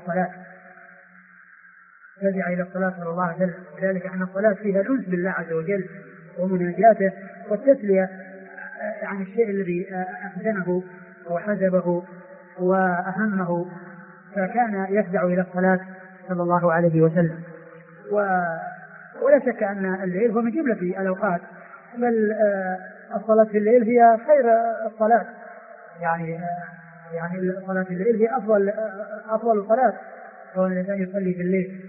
الصلاة صلى الله عليه وسلم، ذلك أن الصلاة فيها الأنس بالله عز وجل ومناجاته والتسلية عن الشيء الذي أحزنه وحزبه وأهمه، فكان يفزع إلى الصلاة صلى الله عليه وسلم. ولا شك أن الليل هو من جملة الأوقات، بل الصلاة في الليل هي خير الصلاة، يعني صلاة الليل هي أفضل صلاة، هو الإنسان يصلي في الليل.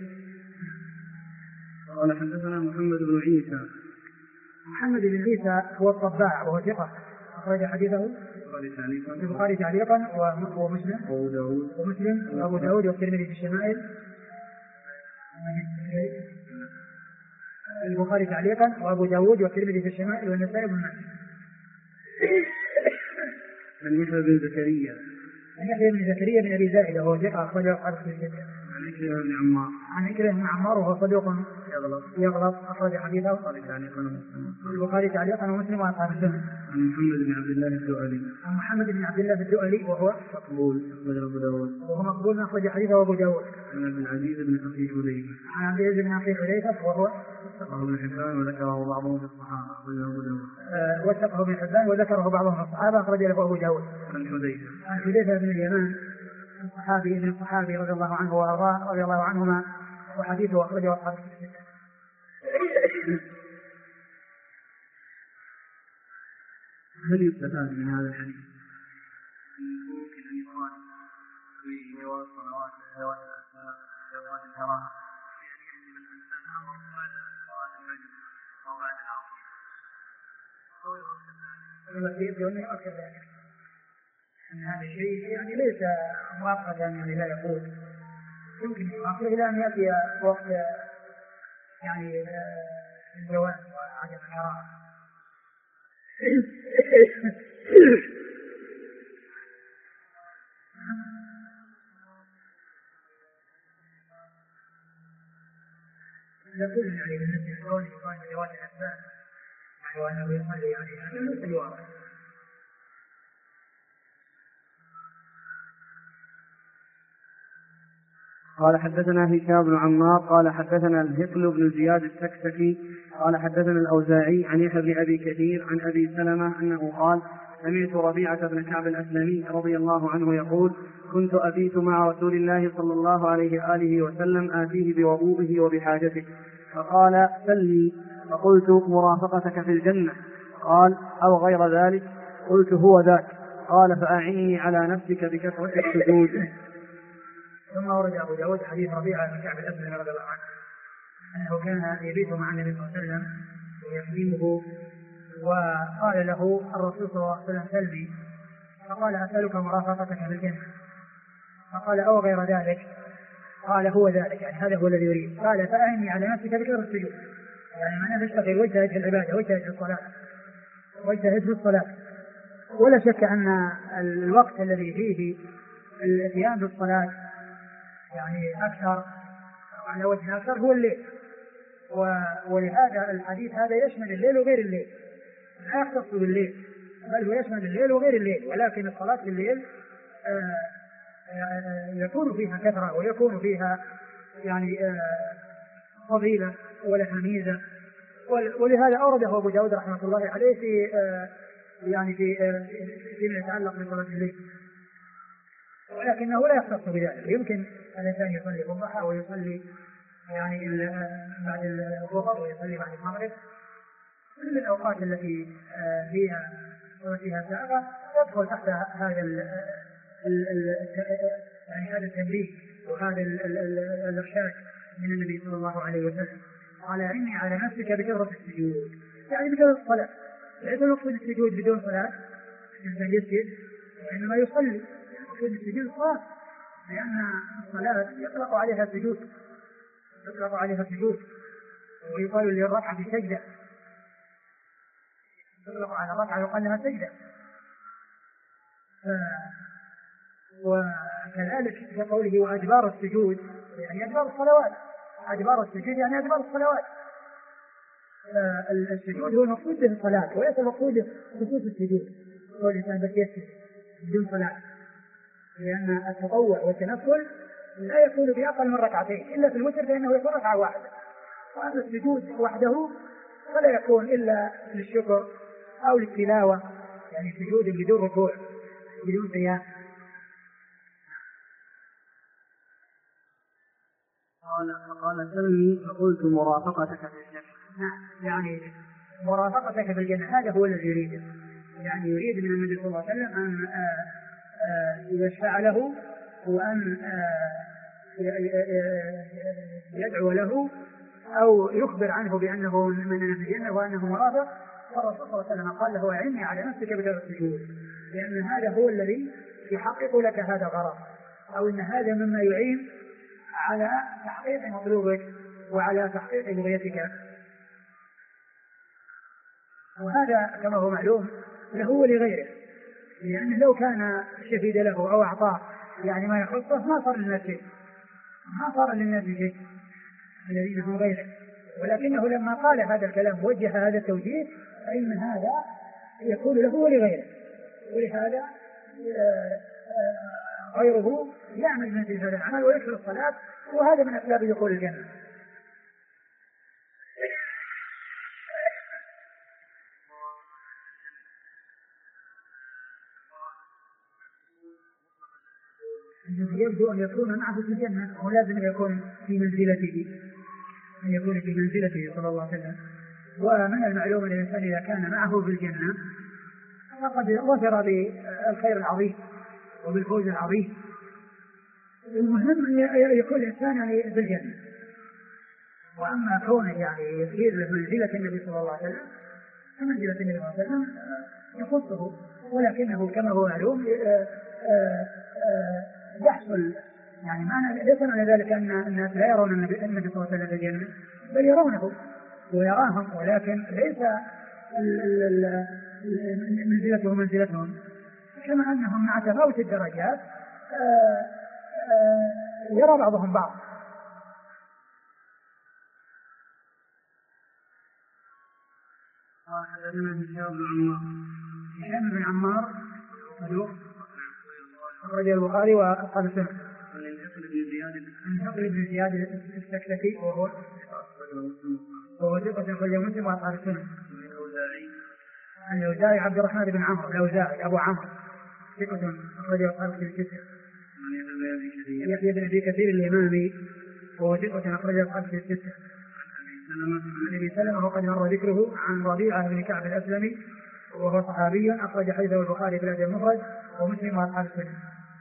قال حدثنا محمد بن عيسى هو الطباع وهو ثقة أخرج حديثه البخاري تعليقا ومسلم وأبو داود والترمذي في الشمائل، البخاري تعليقا وأبو داود والترمذي في الشمائل والنسائي بن ماجه. عن يحيى بن زكريا بن أبي زائدة وهو ثقة أخرجه أصحاب الكتب. عن عكرمة بن عمار وهو صدوق يغلط أخرج حديثه البخاري تعليقا ومسلم وأصحاب السنة. عن محمد بن عبد الله الدؤلي وهو مقبول أخرج حديثه أبو داود. عن عبد العزيز بن أخي حذيفة وهو ابن حبان وذكره بعضهم في الصحابة وثقه ابن حبان وذكره بعضهم في الصحابة أخرج له أبو داود. عن حذيفة بن اليمان الصحابي رضي الله عنه وأرضاه رضي الله عنهما وحديثه أخرجه أصحاب الكتب. هل يستفاد من هذا الحديث ممكن أن يراد في جواز صلوات ذوات الأسباب ذوات الكراهة يعني يحسب الإنسان أمر بعد صلاة الفجر أو بعد العصر أو يراد كذلك أن هذا الشيء يعني ليس مؤقتا، يعني لا يقول يمكن يؤخر إلى أن يأتي وقت يعني الجواز وعدم الكراهة. يقول يعني بالنسبة للكون يكون ذوات الأسباب يعني وأنه يصلي يعني ليس الواقع. قال حدثنا هشام بن عمار قال حدثنا الهقل بن زياد السكسكي قال حدثنا الأوزاعي عن يحيى بن أبي كثير عن أبي سلمة أنه قال سمعت ربيعة بن كعب الأسلمي رضي الله عنه يقول كنت أبيت مع رسول الله صلى الله عليه وآله وسلم آتيه بوضوئه وبحاجته فقال سلني فقلت مرافقتك في الجنة قال أو غير ذلك قلت هو ذاك قال فأعني على نفسك بكثرة السجود. ثم ورد أبو داود حديث ربيعة بن كعب الأسلمي رضي الله عنه أنه كان يبيت مع النبي صلى الله عليه وسلم ويخدمه وقال له الرسول صلى الله عليه وسلم سلني فقال أسألك مرافقتك في الجنة فقال أو غير ذلك قال هو ذلك يعني هذا هو الذي يريد قال فأعني على نفسك بكثرة السجود يعني معناه تشتغل واجتهد في العبادة واجتهد في الصلاة واجتهد في الصلاة. ولا شك أن الوقت الذي فيه الاتيان بالصلاة يعني أكثر على وجه أكثر هو الليل ولهذا الحديث هذا يشمل الليل وغير الليل لا يختص بالليل بل هو يشمل الليل وغير الليل ولكن الصلاة في الليل يكون فيها كثرة ويكون فيها يعني فضيلة ولها ميزة ولهذا أورده أبو داود رحمة الله عليه في يعني فيما يتعلق بصلاة الليل ولكنه لا يختص بذلك. يمكن الإنسان يصلي الضحى ويصلي يعني بعد الظهر ويصلي بعد المغرب كل الأوقات التي فيها ساعة تدخل تحت هذا يعني هذا التنبيه وهذا الإرشاد من النبي صلى الله عليه وسلم قال إني على نفسك بكثرة السجود يعني بكثرة الصلاة ليس المقصود السجود بدون صلاة الإنسان يسجد وإنما يصلي المقصود السجود الصلاة لأن الصلاة يطلق عليها سجود ويقال للركعة سجدة يطلق على الركعة يقال لها سجدة وكذلك في قوله وأدبار السجود يعني أدبار الصلوات أدبار السجود يعني أدبار الصلوات السجود هو المقصود به الصلاة وليس المقصود خصوص السجود هو الإنسان بس يسجد بدون صلاة لأن التطوع والتنفل لا يكون بأقل من ركعتين إلا في الوتر فإنه يكون ركعة واحدة وأما السجود وحده فلا يكون إلا للشكر أو للتلاوة يعني سجود بدون ركوع بدون قيام. قال سلمي فقلت مرافقتك في الجنة يعني مرافقتك في الجنة هذا هو الذي يريده يعني يريد من النبي صلى الله عليه وسلم أن يشفع له وأن يدعو له أو يخبر عنه بأنه من الجنة وأنه مرافق فالرسول صلى الله عليه وسلم قال له أعني على نفسك بكثرة السجود لأن هذا هو الذي يحقق لك هذا الغرض أو أن هذا مما يعين على تحقيق مطلوبك وعلى تحقيق بغيتك وهذا كما هو معلوم له ولغيره لأنه لو كان شهد له أو أعطاه يعني ما يخصه ما صار للناس شيء الذين هم غيره ولكنه لما قال هذا الكلام وجه هذا التوجيه فإن هذا يكون له ولغيره ولهذا غيره يعمل من هذا العمل ويكثر الصلاة وهذا من أسباب دخول الجنة. يبدو أن يكون معه في الجنة ولازم أن يكون في منزلته صلى الله عليه وسلم ومن المعلوم أن الإنسان إذا كان معه في الجنة فقد ظفر بالخير العظيم وبالفوز العظيم. المهم أن يكون الإنسان في الجنة وأما كونه يعني يصير منزلة النبي صلى الله عليه وسلم فمنزلة النبي صلى الله عليه وسلم يخصه ولكنه كما هو معلوم يحصل يعني معنى ليس معنى ذلك أن الناس لا يرون النبي صلى الله عليه وسلم في الجنة بل يرونه ويراهم ولكن ليس منزلتهم كما أنهم مع تفاوت الدرجات يرى بعضهم بعض. هشام بن عمار صدوق أخرج البخاري وأصحاب السنة. عن الهقل بن بن زياد السكسكي وهو ثقة أخرجه مسلم وأصحاب السنن. الأوزاعي عبد الرحمن بن عمرو الأوزاعي أبو عمرو ثقة أخرجه أصحاب السنن. يحيى بن أبي كثير الإمامي وهو ثقة أخرجه أصحاب السنن. عن أبي سلمة وقد مر ذكره عن ربيعة بن كعب الأسلمي وهو صحابي أخرج حديثه البخاري في الأدب المفرد ومسلم وأصحاب السنن.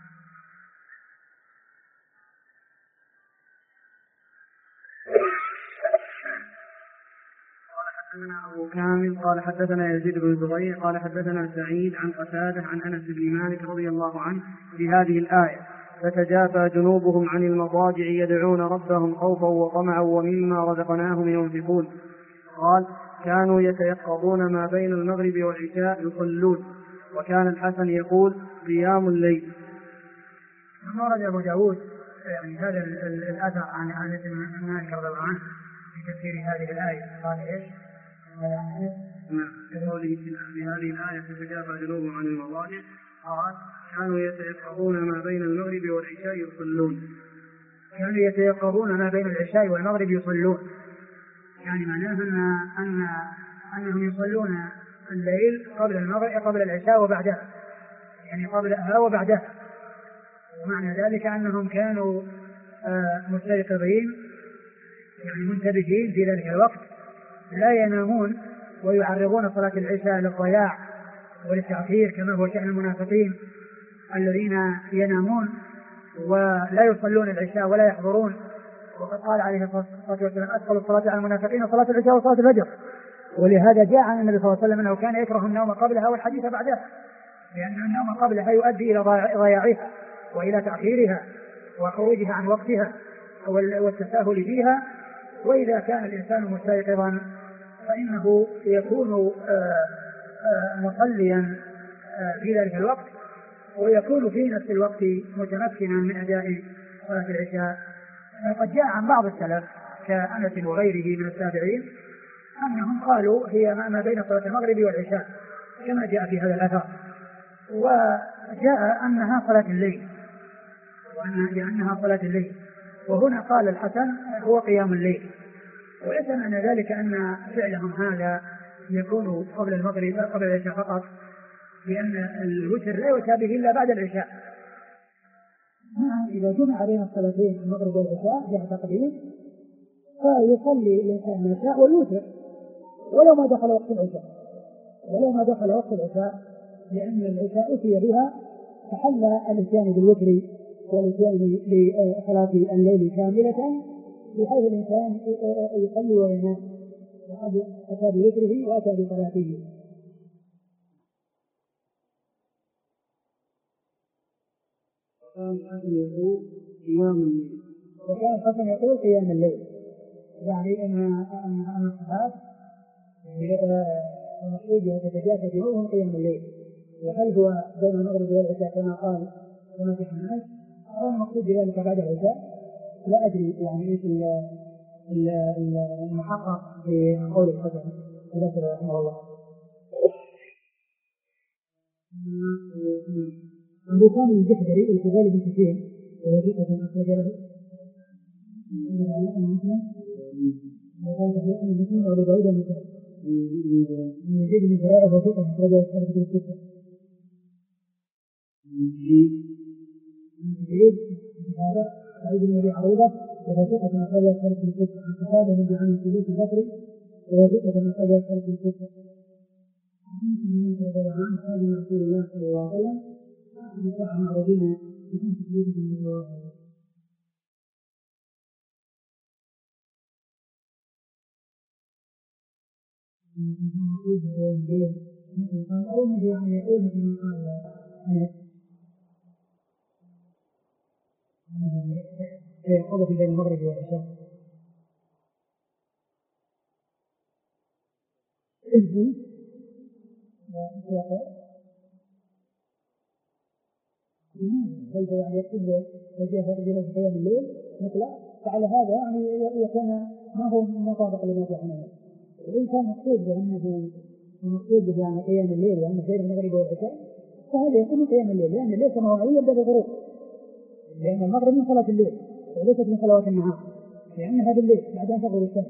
أبو كامل قال حدثنا يزيد بن زبير قال حدثنا سعيد عن قتادة عن أنس بن مالك رضي الله عنه في هذه الآية فتجافى جنوبهم عن المضاجع يدعون ربهم خوفا وطمعا ومما رزقناهم ينفقون. قال كانوا يتيقظون ما بين المغرب والعشاء يصلون. وكان الحسن يقول قيام الليل. ورد أبو داود يعني هذا الأثر عن أنس بن مالك رضي الله عنه في تفسير هذه الآية. قال إيش؟ كقوله في هذه الآية تتجافى جنوبهم عن المضاجع قال كانوا يتيقظون ما بين المغرب والعشاء يصلون. كانوا يتيقظون ما بين العشاء والمغرب يصلون يعني معناه أنهم يصلون الليل قبل المغرب قبل العشاء وبعدها يعني قبلها وبعدها. ومعنى ذلك أنهم كانوا مستيقظين يعني منتبهين في ذلك الوقت لا ينامون ويعرضون صلاة العشاء للضياع وللتأخير كما هو شأن المنافقين الذين ينامون ولا يصلون العشاء ولا يحضرون. وقد قال عليه الصلاة والسلام أثقل الصلاة على المنافقين صلاة العشاء وصلاة الفجر. ولهذا جاء عن النبي صلى الله عليه وسلم أنه كان يكره النوم قبلها والحديث بعدها لأن النوم قبلها يؤدي إلى ضياعها وإلى تأخيرها وخروجها عن وقتها والتساهل فيها. وإذا كان الإنسان مستيقظا فإنه يكون مصليا في ذلك الوقت ويكون في نفس الوقت متمكنا من أداء صلاة العشاء. قد جاء عن بعض السلف كأنس وغيره من التابعين أنهم قالوا هي ما بين صلاة المغرب والعشاء كما جاء في هذا الأثر. وجاء أنها صلاة الليل لأنها صلاة الليل. وهنا قال الحسن هو قيام الليل. وليس معنى ذلك أن فعلهم هذا يكون قبل المغرب قبل العشاء فقط لأن الوتر لا يؤتى به إلا بعد العشاء. إذا جمع بين الصلاتين المغرب والعشاء جاء تقديم فيصلي الإنسان العشاء والوتر ولو ما دخل وقت العشاء لأن العشاء أتي بها فحل الإتيان بالوتر والإتيان لصلاة الليل كاملة بحيث الإنسان يصلي وينام وقد أتى بوتره وأتى بصلاته. وكان الحسن يقول قيام الليل يعني أن الصحابة المقصود يتجافى جنوبهم قيام الليل. وهل هو بين المغرب والعشاء كما قال كما في الناس أو المقصود بذلك بعد العشاء؟ لا أدري يعني إيش المحقق في قول الحسن ذكر رحمه الله. أبو كامل الجحدري الكذاب بن كثير ووظيفة أخرج له المسلم وأبو داود والنسائي من يزيد بن زرائع وثيقة أخرج له أصحاب الكتب الستة. سعيد بن أبي عروبة ووثيقة أخرج له أصحاب الكتب الستة. عن قتادة بن عن السدوس البصري ووثيقة أخرج له أصحاب الكتب الستة. عن رسول الله صلى الله عليه وسلم من ربنا يكون تكليف من الله. قضى بين المغرب والعشاء. كيف يعني يكتب وجهه رجلا في قيام الليل مثلا فعلى هذا يعني يكون ما هو مطابق لما في عنه. وإن كان مقصود بأنه مقصود يعني قيام الليل وأنه خير المغرب والعشاء فهذا يكون قيام الليل لأن الليل كما هو يبدأ بالغروب لأن المغرب من صلاة الليل وليست من صلوات النهار لأنها بالليل بعد أن تغرب الشمس.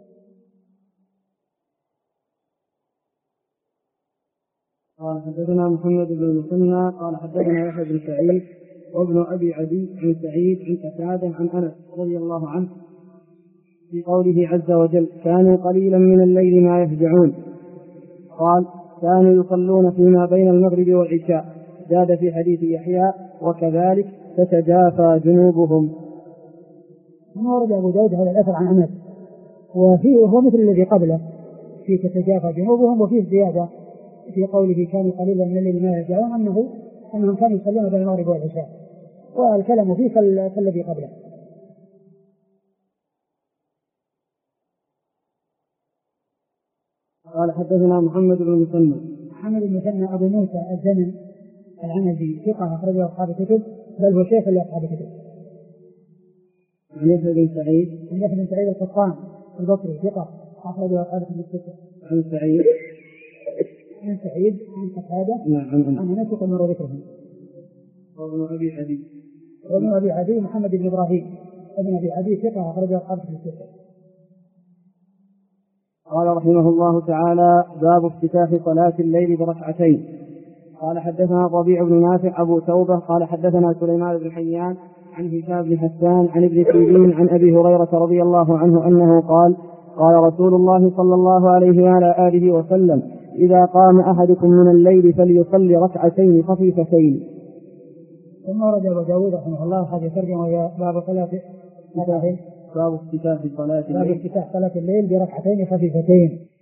قال حدثنا محمد بن المثنى قال حدثنا يحيى بن سعيد وابن ابي عدي عن سعيد عن قتادة عن انس رضي الله عنه في قوله عز وجل كانوا قليلا من الليل ما يهجعون. قال كانوا يصلون فيما بين المغرب والعشاء. زاد في حديث يحيى وكذلك تتجافى جنوبهم. ثم ورد ابو داود هذا الاثر عن انس وفيه هو مثل الذي قبله في تتجافى جنوبهم، وفيه زياده في قوله كانوا قليلا من الليل ما يهجعون انهم كانوا يصلون بين المغرب والعشاء، والكلام فيه كالذي قبله. قال حدثنا محمد بن المثنى. محمد بن المثنى ابو موسى الزمن العنزي ثقة أخرجه أصحاب الكتب، بل هو شيخ لأصحاب الكتب. عن يحيى بن سعيد. عن يحيى بن سعيد القطان البصري ثقة أخرجه أصحاب الكتب. عن سعيد. عن سعيد عن قتادة. نعم. عن أنس مر ذكرهم. وابن أبي عدي. وابن أبي عدي محمد بن إبراهيم ابن أبي عدي ثقة أخرجه أصحاب الكتب. قال رحمه الله تعالى باب افتتاح صلاة الليل بركعتين. قال حدثنا ربيع بن نافع أبو توبة قال حدثنا سليمان بن حيان عن هشام بن حسان عن ابن سيرين عن أبي هريرة رضي الله عنه أنه قال قال رسول الله صلى الله عليه وعلى آله وسلم إذا قام أحدكم من الليل فليصلي ركعتين خفيفتين. ثم ورد أبو داود رحمه الله هذه ترجمة باب صلاة باب افتتاح صلاة الليل بركعتين خفيفتين.